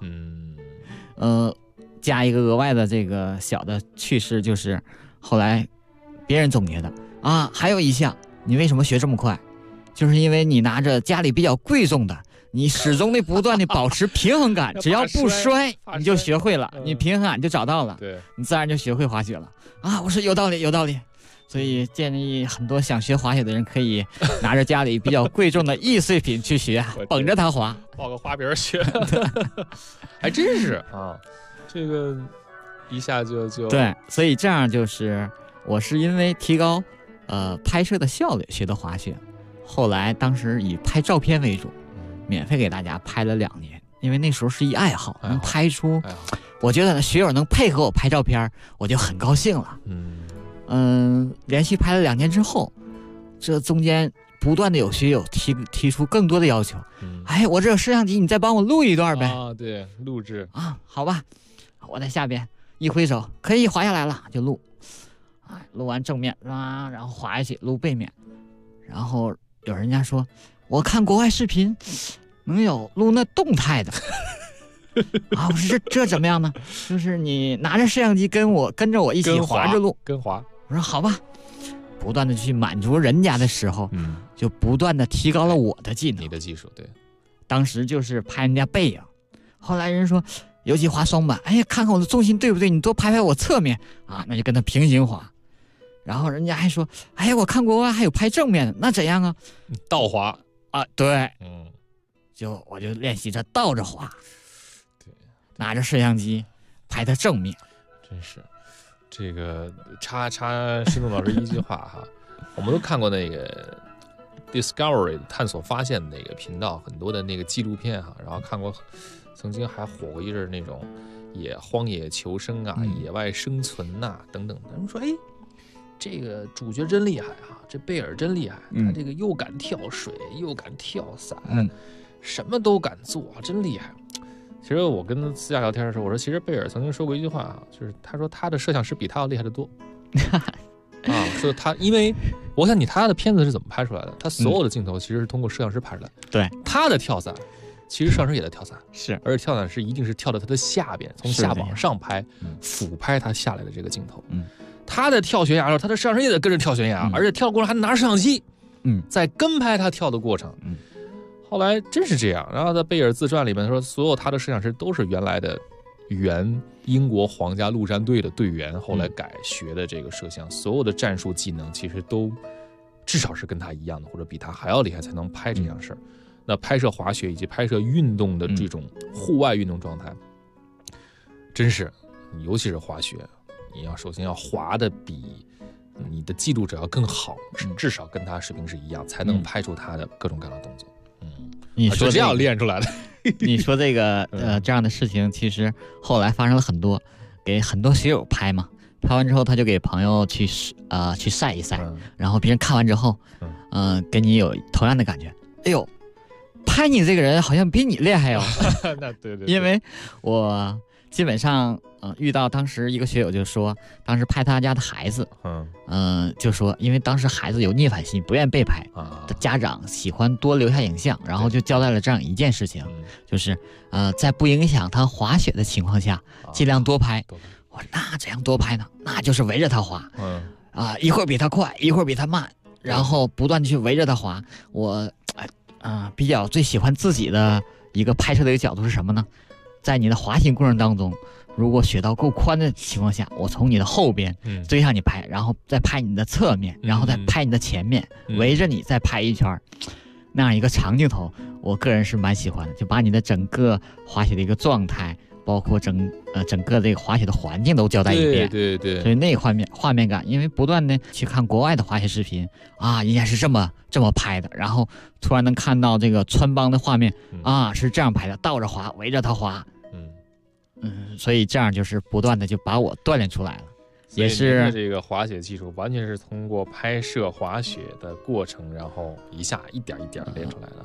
加一个额外的这个小的趣事，就是后来别人总结的啊，还有一项，你为什么学这么快？就是因为你拿着家里比较贵重的，你始终的不断的保持平衡感，只要不摔，你就学会了，你平衡感就找到了，你自然就学会滑雪了啊！我说有道理，有道理。所以建议很多想学滑雪的人可以拿着家里比较贵重的易碎品去学，绷着它滑， 抱个花饼学，还真是啊，这个一下就对。所以这样就是我是因为提高拍摄的效率学的滑雪。后来当时以拍照片为主，免费给大家拍了2年，因为那时候是一爱好，能拍出，我觉得学友能配合我拍照片，我就很高兴了。连续拍了2年之后，这中间不断的有学友提出更多的要求。哎，我这有摄像机，你再帮我录一段呗。 啊，对，录制啊，好吧，我在下边一挥手，可以滑下来了，就录。录完正面啊，然后滑下去录背面，然后。有人家说，我看国外视频能有录那动态的啊！我说这怎么样呢？就是你拿着摄像机跟着我一起滑着录， 跟滑。 我说好吧，不断的去满足人家的时候，就不断的提高了我的技能。 你的技术对， 当时就是拍人家背影，后来人说，尤其滑双板，哎呀，看看我的重心对不对？你多拍拍我侧面啊，那就跟他平行滑。然后人家还说，哎呀，我看国外还有拍正面的，那怎样啊？ 倒滑啊，对，我就练习着倒着滑， 对， 拿着摄像机拍它正面。 真是，这个插施东老师一句话哈，我们都看过那个 Discovery 探索发现的那个频道，很多的那个纪录片哈，然后看过，曾经还火过一阵那种荒野求生啊、野外生存呐、等等。他们说，哎。这个主角真厉害啊！这贝尔真厉害，他这个又敢跳水，又敢跳伞，什么都敢做，真厉害。其实我跟他私下聊天的时候，我说，其实贝尔曾经说过一句话啊，就是他说他的摄像师比他要厉害得多啊。说他，因为我想他的片子是怎么拍出来的？他所有的镜头其实是通过摄像师拍出来的。 对， 他的跳伞，其实摄像师也在跳伞， 是， 而且跳伞是一定是跳到他的下边，从下往上拍，俯拍他下来的这个镜头。他在跳悬崖的时候，他的摄像师也得跟着跳悬崖，而且跳的过程还拿着摄像机，在跟拍他跳的过程。后来真是这样。然后在贝尔自传里面说，所有他的摄像师都是原来的英国皇家陆战队的队员，后来改学的这个摄像，所有的战术技能其实都至少是跟他一样的，或者比他还要厉害才能拍这样事儿。那拍摄滑雪以及拍摄运动的这种户外运动状态，真是，尤其是滑雪。你要首先要滑的比你的记录者要更好，至少跟他水平是一样，才能拍出他的各种各样的动作。 你说这样练出来的。 你说这个这样的事情，其实后来发生了很多，给很多学友拍嘛，拍完之后他就给朋友去晒一晒，然后别人看完之后，跟你有同样的感觉。哎呦，拍你这个人好像比你厉害哦。 那对， 因为我基本上遇到当时一个学友就说，当时拍他家的孩子，就说因为当时孩子有逆反心，不愿被拍，家长喜欢多留下影像，然后就交代了这样一件事情，就是在不影响他滑雪的情况下，尽量多拍。我说那怎样多拍呢？那就是围着他滑，一会儿比他快，一会儿比他慢，然后不断的去围着他滑。我比较最喜欢自己的一个拍摄的一个角度是什么呢？在你的滑行过程当中，如果雪道够宽的情况下，我从你的后边追上你拍，然后再拍你的侧面，然后再拍你的前面，围着你再拍一圈，那样一个长镜头，我个人是蛮喜欢的，就把你的整个滑雪的一个状态，包括整个这个滑雪的环境都交代一遍。 对， 所以那画面感，因为不断的去看国外的滑雪视频啊，人家是这么拍的，然后突然能看到这个穿帮的画面啊，是这样拍的，倒着滑，围着它滑。所以这样就是不断的就把我锻炼出来了，也是这个滑雪技术完全是通过拍摄滑雪的过程，然后一点一点练出来的。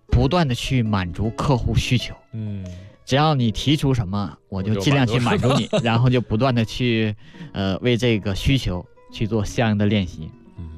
不断的去满足客户需求。只要你提出什么，我就尽量去满足你，然后就不断的去为这个需求去做相应的练习。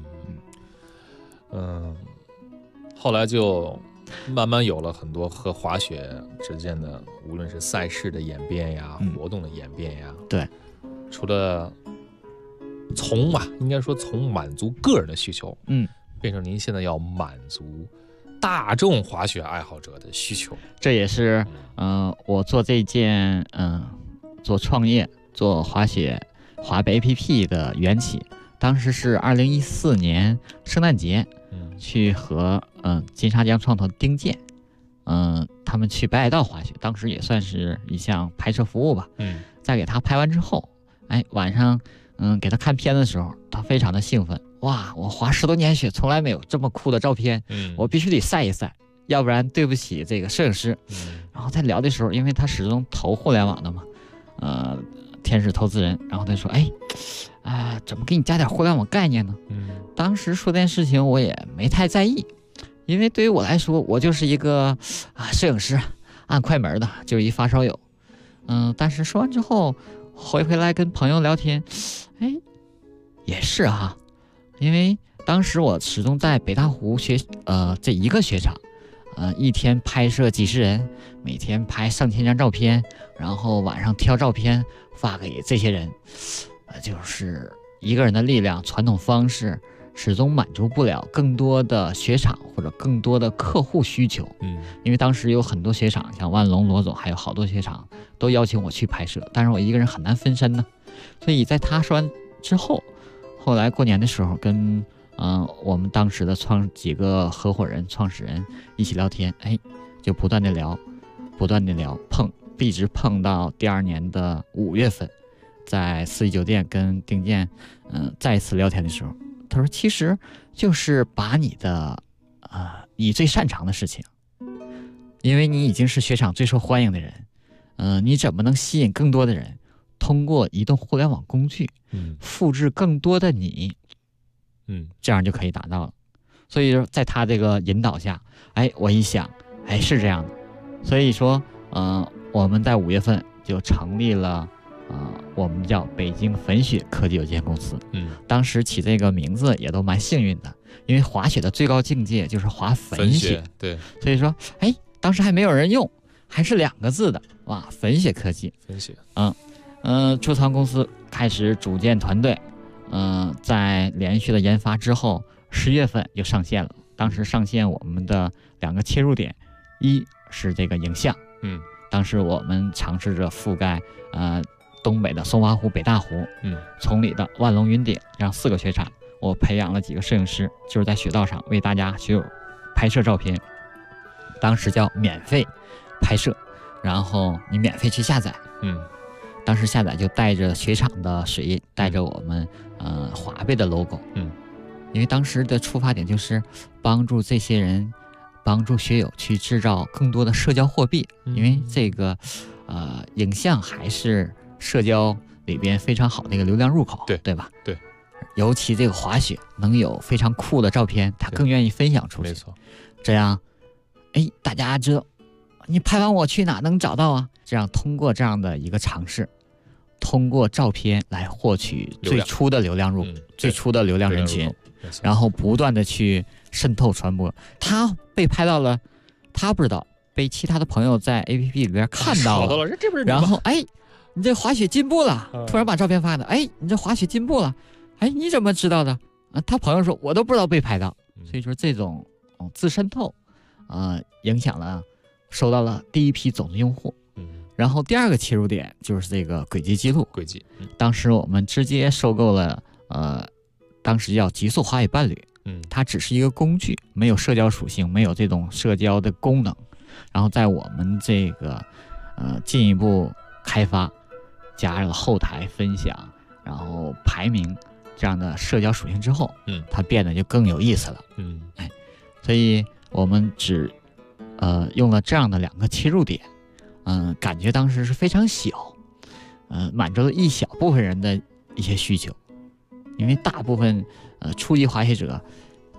后来就慢慢有了很多和滑雪之间的，无论是赛事的演变呀，活动的演变呀。 对， 除了应该说从满足个人的需求，变成您现在要满足大众滑雪爱好者的需求。 这也是我做这件做创业做滑北 APP 的缘起。当时是2014年圣诞节，去和金沙江创投丁健，他们去北海道滑雪，当时也算是一项拍摄服务吧。在给他拍完之后，晚上给他看片的时候，他非常的兴奋。哇，我滑10多年雪，从来没有这么酷的照片，我必须得晒一晒，要不然对不起这个摄影师。然后在聊的时候，因为他始终投互联网的嘛，天使投资人，然后他说怎么给你加点互联网概念呢？当时说这件事情我也没太在意，因为对于我来说，我就是一个摄影师，按快门的，就是一发烧友。但是说完之后回来跟朋友聊天，也是哈，因为当时我始终在北大湖这一个雪场，一天拍摄几十人，每天拍上千张照片，然后晚上挑照片发给这些人，就是一个人的力量，传统方式始终满足不了更多的雪场或者更多的客户需求。因为当时有很多雪场，像万隆、罗总，还有好多雪场都邀请我去拍摄，但是我一个人很难分身呢。所以在他说完之后，后来过年的时候跟我们当时的几个合伙人、创始人一起聊天，就不断的聊，一直碰到第2年的5月份，在四季酒店跟丁健再一次聊天的时候，他说其实就是把你最擅长的事情，因为你已经是雪场最受欢迎的人，你怎么能吸引更多的人通过移动互联网工具复制更多的你，这样就可以达到了。所以说在他这个引导下，我一想，是这样的。所以说我们在5月份就成立了我们叫北京粉雪科技有限公司。当时起这个名字也都蛮幸运的，因为滑雪的最高境界就是滑粉雪。对，所以说当时还没有人用，还是2个字的，哇，粉雪科技。 粉雪。 初创公司开始组建团队，在连续的研发之后，10月份就上线了。当时上线我们的2个切入点，一是这个影像，当时我们尝试着覆盖东北的松花湖、北大湖，崇礼的万隆、云顶这样4个雪场，我培养了几个摄影师，就是在雪道上为大家学友拍摄照片。当时叫免费拍摄，然后你免费去下载。当时下载就带着雪场的水印，带着我们华贝的 logo。因为当时的出发点就是帮助这些人，帮助学友去制造更多的社交货币。因为这个影像还是社交里边非常好的一个流量入口，对吧？对，尤其这个滑雪能有非常酷的照片，他更愿意分享出去。没错，这样，大家知道你拍完我去哪能找到啊？这样通过这样的一个尝试，通过照片来获取最初的流量最初的流量人群，然后不断的去渗透传播。他被拍到了，他不知道，被其他的朋友在 APP 里边看到了，然后你这滑雪进步了，突然把照片发的，你这滑雪进步了，你怎么知道的？他朋友说我都不知道被拍到。所以说这种自渗透影响了，收到了第一批种子用户。然后第2个切入点就是这个轨迹记录。当时我们直接收购了当时叫极速滑雪伴侣，它只是一个工具，没有社交属性，没有这种社交的功能。然后在我们这个进一步开发，加了后台分享，然后排名这样的社交属性之后，它变得就更有意思了。所以我们只用了这样的2个切入点。感觉当时是非常小，满足了一小部分人的一些需求，因为大部分初级滑雪者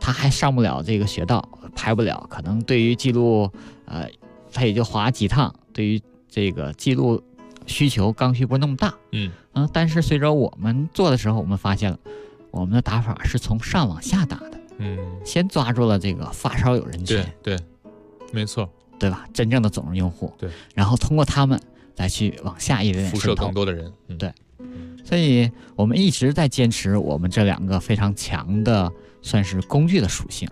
他还上不了这个雪道，拍不了，可能对于记录，他也就滑几趟，对于这个记录需求刚需不是那么大。但是随着我们做的时候，我们发现了我们的打法是从上往下打的。先抓住了这个发烧友人群， 对，没错， 对吧？真正的总人用户， 对， 然后通过他们再去往下一点辐射更多的人， 对。所以我们一直在坚持我们这2个非常强的算是工具的属性。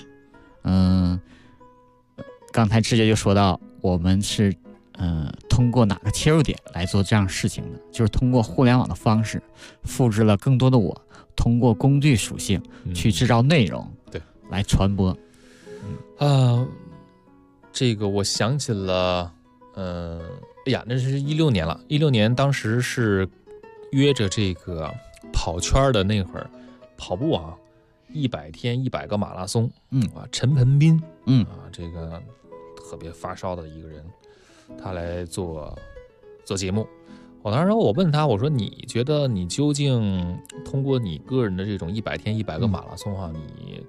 刚才直接就说到我们是通过哪个切入点来做这样事情的，就是通过互联网的方式复制了更多的我，通过工具属性去制造内容， 对， 来传播。 这个我想起了，哎呀，那是16年了，16年当时是约着这个跑圈的那会儿，跑步啊，100天100个马拉松，陈鹏斌，这个特别发烧的一个人，他来做节目。当时我问他，我说你觉得你究竟通过你个人的这种100天100个马拉松你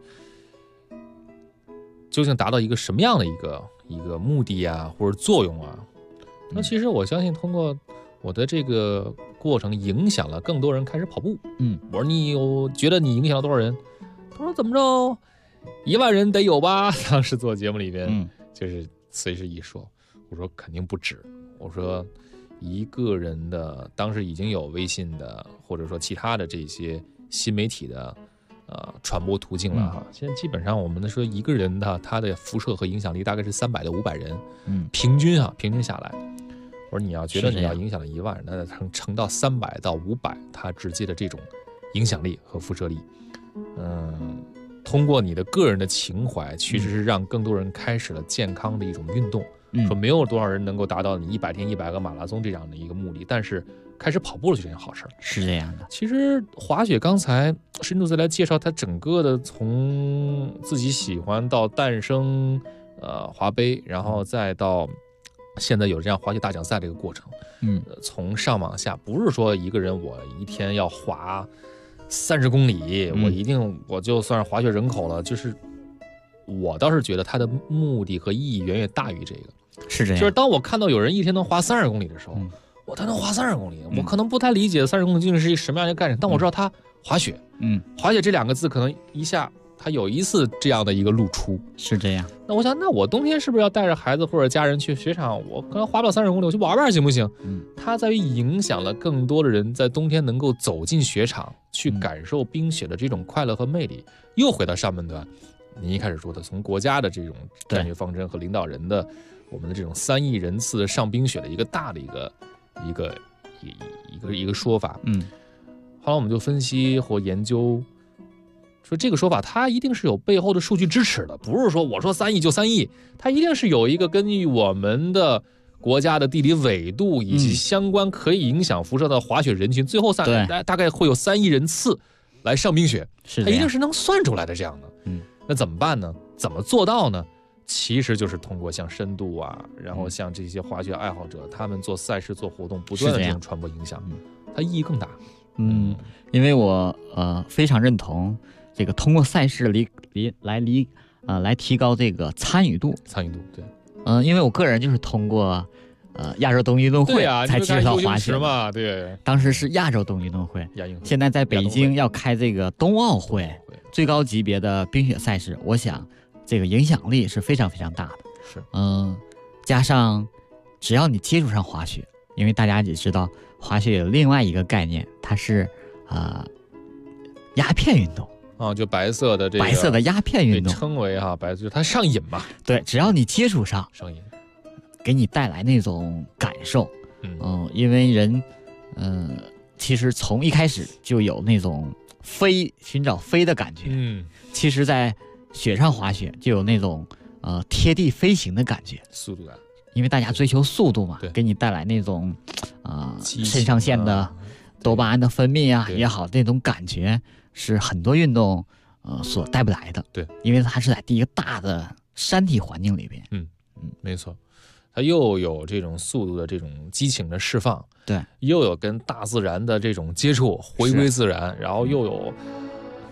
究竟达到一个什么样的一个目的啊，或者作用啊？那其实我相信通过我的这个过程影响了更多人开始跑步。我说你觉得你影响了多少人？他说怎么着，1万人得有吧？当时做节目里边，就是随时一说，我说肯定不止。我说一个人的当时已经有微信的，或者说其他的这些新媒体的传播途径了哈。现在基本上我们说一个人的他的辐射和影响力大概是300到500人，平均下来。我说你要觉得你要影响了1万人，那乘到300到500，它直接的这种影响力和辐射力，通过你的个人的情怀，其实是让更多人开始了健康的一种运动。说没有多少人能够达到你100天100个马拉松这样的一个目的，但是开始跑步了就是件好事。 是这样的。 其实滑雪刚才深度再来介绍它整个的从自己喜欢到诞生滑杯，然后再到现在有这样滑雪大奖赛这个过程。从上往下，不是说一个人我一天要滑30公里，我就算是滑雪人口了，就是我倒是觉得它的目的和意义远远大于这个。 是这样， 就是当我看到有人一天能滑30公里的时候，他能滑30公里，我可能不太理解30公里究竟是一个什么样的概念，但我知道他滑雪，滑雪这2个字可能一下他有一次这样的一个露出。 是这样。 那我想，那我冬天是不是要带着孩子或者家人去雪场？我可能滑不了30公里，我去玩玩行不行？它在于影响了更多的人在冬天能够走进雪场，去感受冰雪的这种快乐和魅力。又回到上半段，你一开始说的，从国家的这种战略方针和领导人的我们的这种3亿人次上冰雪的一个大的一个说法。后来我们就分析或研究，说这个说法它一定是有背后的数据支持的，不是说我说3亿就3亿，它一定是有一个根据我们的国家的地理纬度以及相关可以影响辐射到滑雪人群，最后大概会有3亿人次来上冰雪，它一定是能算出来的这样的。那怎么办呢？怎么做到呢？其实就是通过像深度啊，然后像这些滑雪爱好者，他们做赛事做活动，不断的这种传播影响，它意义更大。 因为我非常认同这个通过赛事来提高这个参与度，对。因为我个人就是通过亚洲冬运动会才接触到滑雪嘛，对。 当时是亚洲冬运动会，现在在北京要开这个冬奥会，最高级别的冰雪赛事，我想这个影响力是非常非常大的。 是， 加上只要你接触上滑雪，因为大家也知道滑雪有另外一个概念，它是鸦片运动。 就白色的鸦片运动， 称为白色，它上瘾嘛。 对，只要你接触上， 上瘾， 给你带来那种感受。因为人，其实从一开始就有那种寻找飞的感觉。其实，在雪上滑雪就有那种贴地飞行的感觉， 速度感。 因为大家追求速度嘛，给你带来那种肾上腺的多巴胺的分泌啊也好，那种感觉是很多运动所带不来的。 对， 因为它是在一个大的山体环境里边。 没错，它又有这种速度的这种激情的释放， 对， 又有跟大自然的这种接触，回归自然，然后又有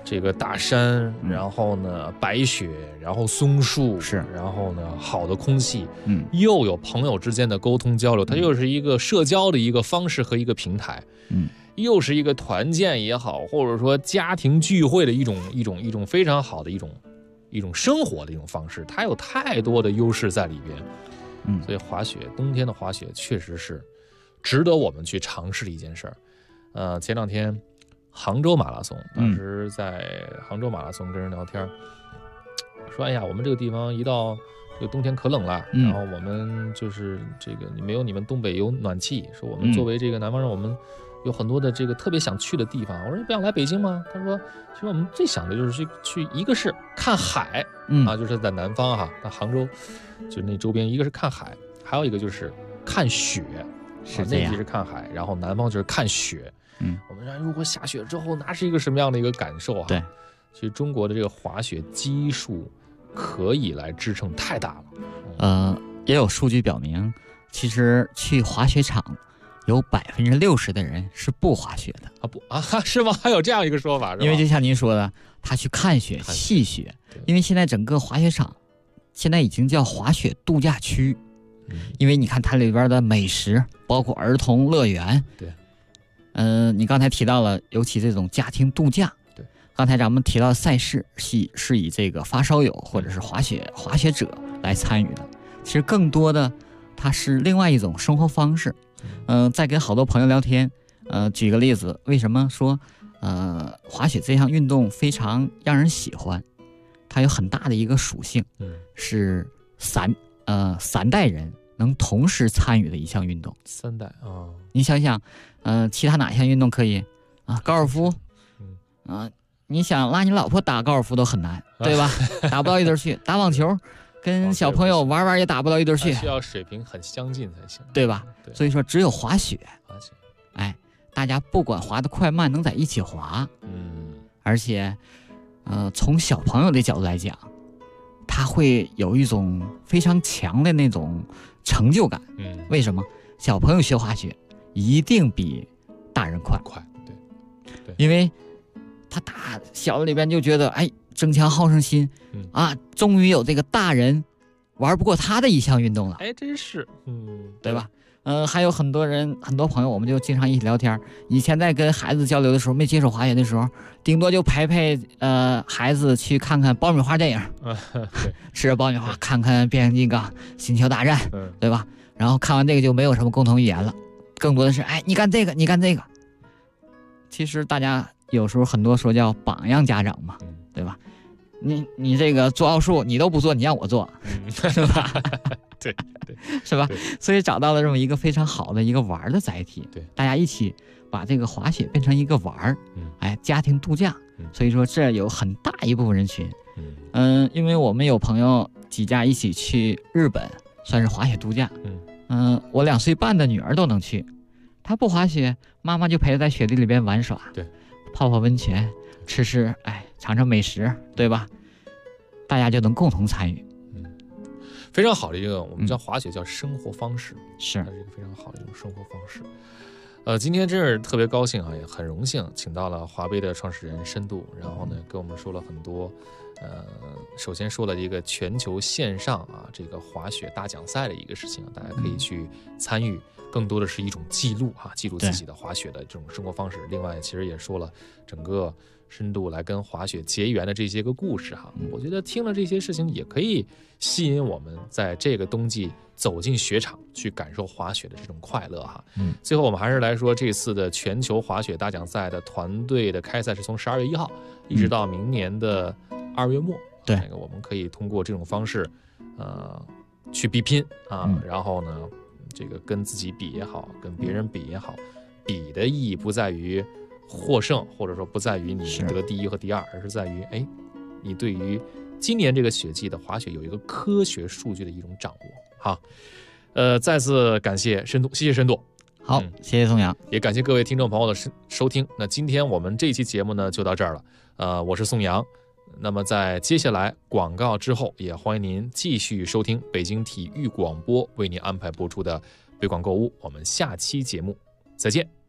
这个大山，然后呢白雪，然后松树， 是， 然后呢好的空气，又有朋友之间的沟通交流，它又是一个社交的一个方式和一个平台，又是一个团建也好，或者说家庭聚会的一种非常好的一种生活的一种方式，它有太多的优势在里边，所以滑雪，冬天的滑雪确实是值得我们去尝试的一件事儿。前两天杭州马拉松，当时在杭州马拉松跟人聊天，说哎呀，我们这个地方一到这个冬天可冷了，然后我们就是这个没有你们东北有暖气，说我们作为这个南方人，我们有很多的这个特别想去的地方。我说你不想来北京吗？他说其实我们最想的就是去一个是看海，就是在南方哈，那杭州就那周边，一个是看海，还有一个就是看雪， 是这样， 内地是看海，然后南方就是看雪。我们如果下雪之后，那是一个什么样的一个感受啊？ 对， 其实中国的这个滑雪基数可以来支撑太大了。 也有数据表明，其实去滑雪场有60%的人是不滑雪的是吗？还有这样一个说法是吧？ 因为就像您说的，他去看雪、戏雪，因为现在整个滑雪场现在已经叫滑雪度假区，因为你看它里边的美食，包括儿童乐园， 对。 你刚才提到了，尤其这种家庭度假， 对， 刚才咱们提到赛事是以这个发烧友或者是滑雪者来参与的，其实更多的它是另外一种生活方式。在跟好多朋友聊天，举个例子，为什么说滑雪这项运动非常让人喜欢？它有很大的一个属性，是三代人能同时参与的一项运动。 3代啊， 你想想，其他哪项运动可以啊？高尔夫，你想拉你老婆打高尔夫都很难，对吧？打不到一堆去。打网球，跟小朋友玩也打不到一堆去， 需要水平很相近才行， 对吧？对，所以说只有滑雪，哎，大家不管滑得快慢，能在一起滑，而且，从小朋友的角度来讲，他会有一种非常强的那种成就感。为什么？小朋友学滑雪一定比大人快， 对， 因为他打小的里边就觉得，哎，争强好胜心，终于有这个大人玩不过他的一项运动了， 哎，真是， 对吧？还有很多朋友，我们就经常一起聊天。以前在跟孩子交流的时候，没接触滑雪的时候，顶多就陪孩子去看看爆米花电影，吃着爆米花看看变形金刚、星球大战，对吧？然后看完这个就没有什么共同语言了，更多的是，哎，你干这个，你干这个。其实大家有时候很多说叫榜样家长嘛，对吧？你这个做奥数你都不做，你让我做，是吧？ 对， 是吧？所以找到了这么一个非常好的一个玩的载体， 对， 大家一起把这个滑雪变成一个玩，哎，家庭度假。所以说这有很大一部分人群，因为我们有朋友几家一起去日本，算是滑雪度假，我2岁半的女儿都能去，她不滑雪，妈妈就陪她在雪地里边玩耍， 对， 泡温泉，吃，哎，尝尝美食，对吧？大家就能共同参与。 非常好的一个，我们叫滑雪叫生活方式， 是， 它是一个非常好的一种生活方式。今天真是特别高兴啊，也很荣幸请到了华杯的创始人深度，然后呢跟我们说了很多，首先说了一个全球线上这个滑雪大奖赛的一个事情，大家可以去参与，更多的是一种记录记录自己的滑雪的这种生活方式。另外，其实也说了整个深度来跟滑雪结缘的这些个故事我觉得听了这些事情也可以吸引我们在这个冬季走进雪场去感受滑雪的这种快乐最后我们还是来说这次的全球滑雪大奖赛的团队的开赛是从12月1号一直到明年的2月末， 对， 我们可以通过这种方式去比拼然后呢这个跟自己比也好，跟别人比也好，比的意义不在于获胜，或者说不在于你得第1和第2，而是在于你对于今年这个雪季的滑雪有一个科学数据的一种掌握再次感谢深度，谢谢深度。 好，谢谢宋阳， 也感谢各位听众朋友的收听。那今天我们这一期节目呢就到这儿了，我是宋阳。那么在接下来广告之后，也欢迎您继续收听北京体育广播为您安排播出的北广购物。我们下期节目再见。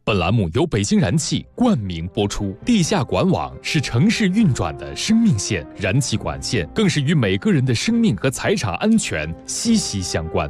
本栏目由北京燃气冠名播出。地下管网是城市运转的生命线，燃气管线更是与每个人的生命和财产安全息息相关。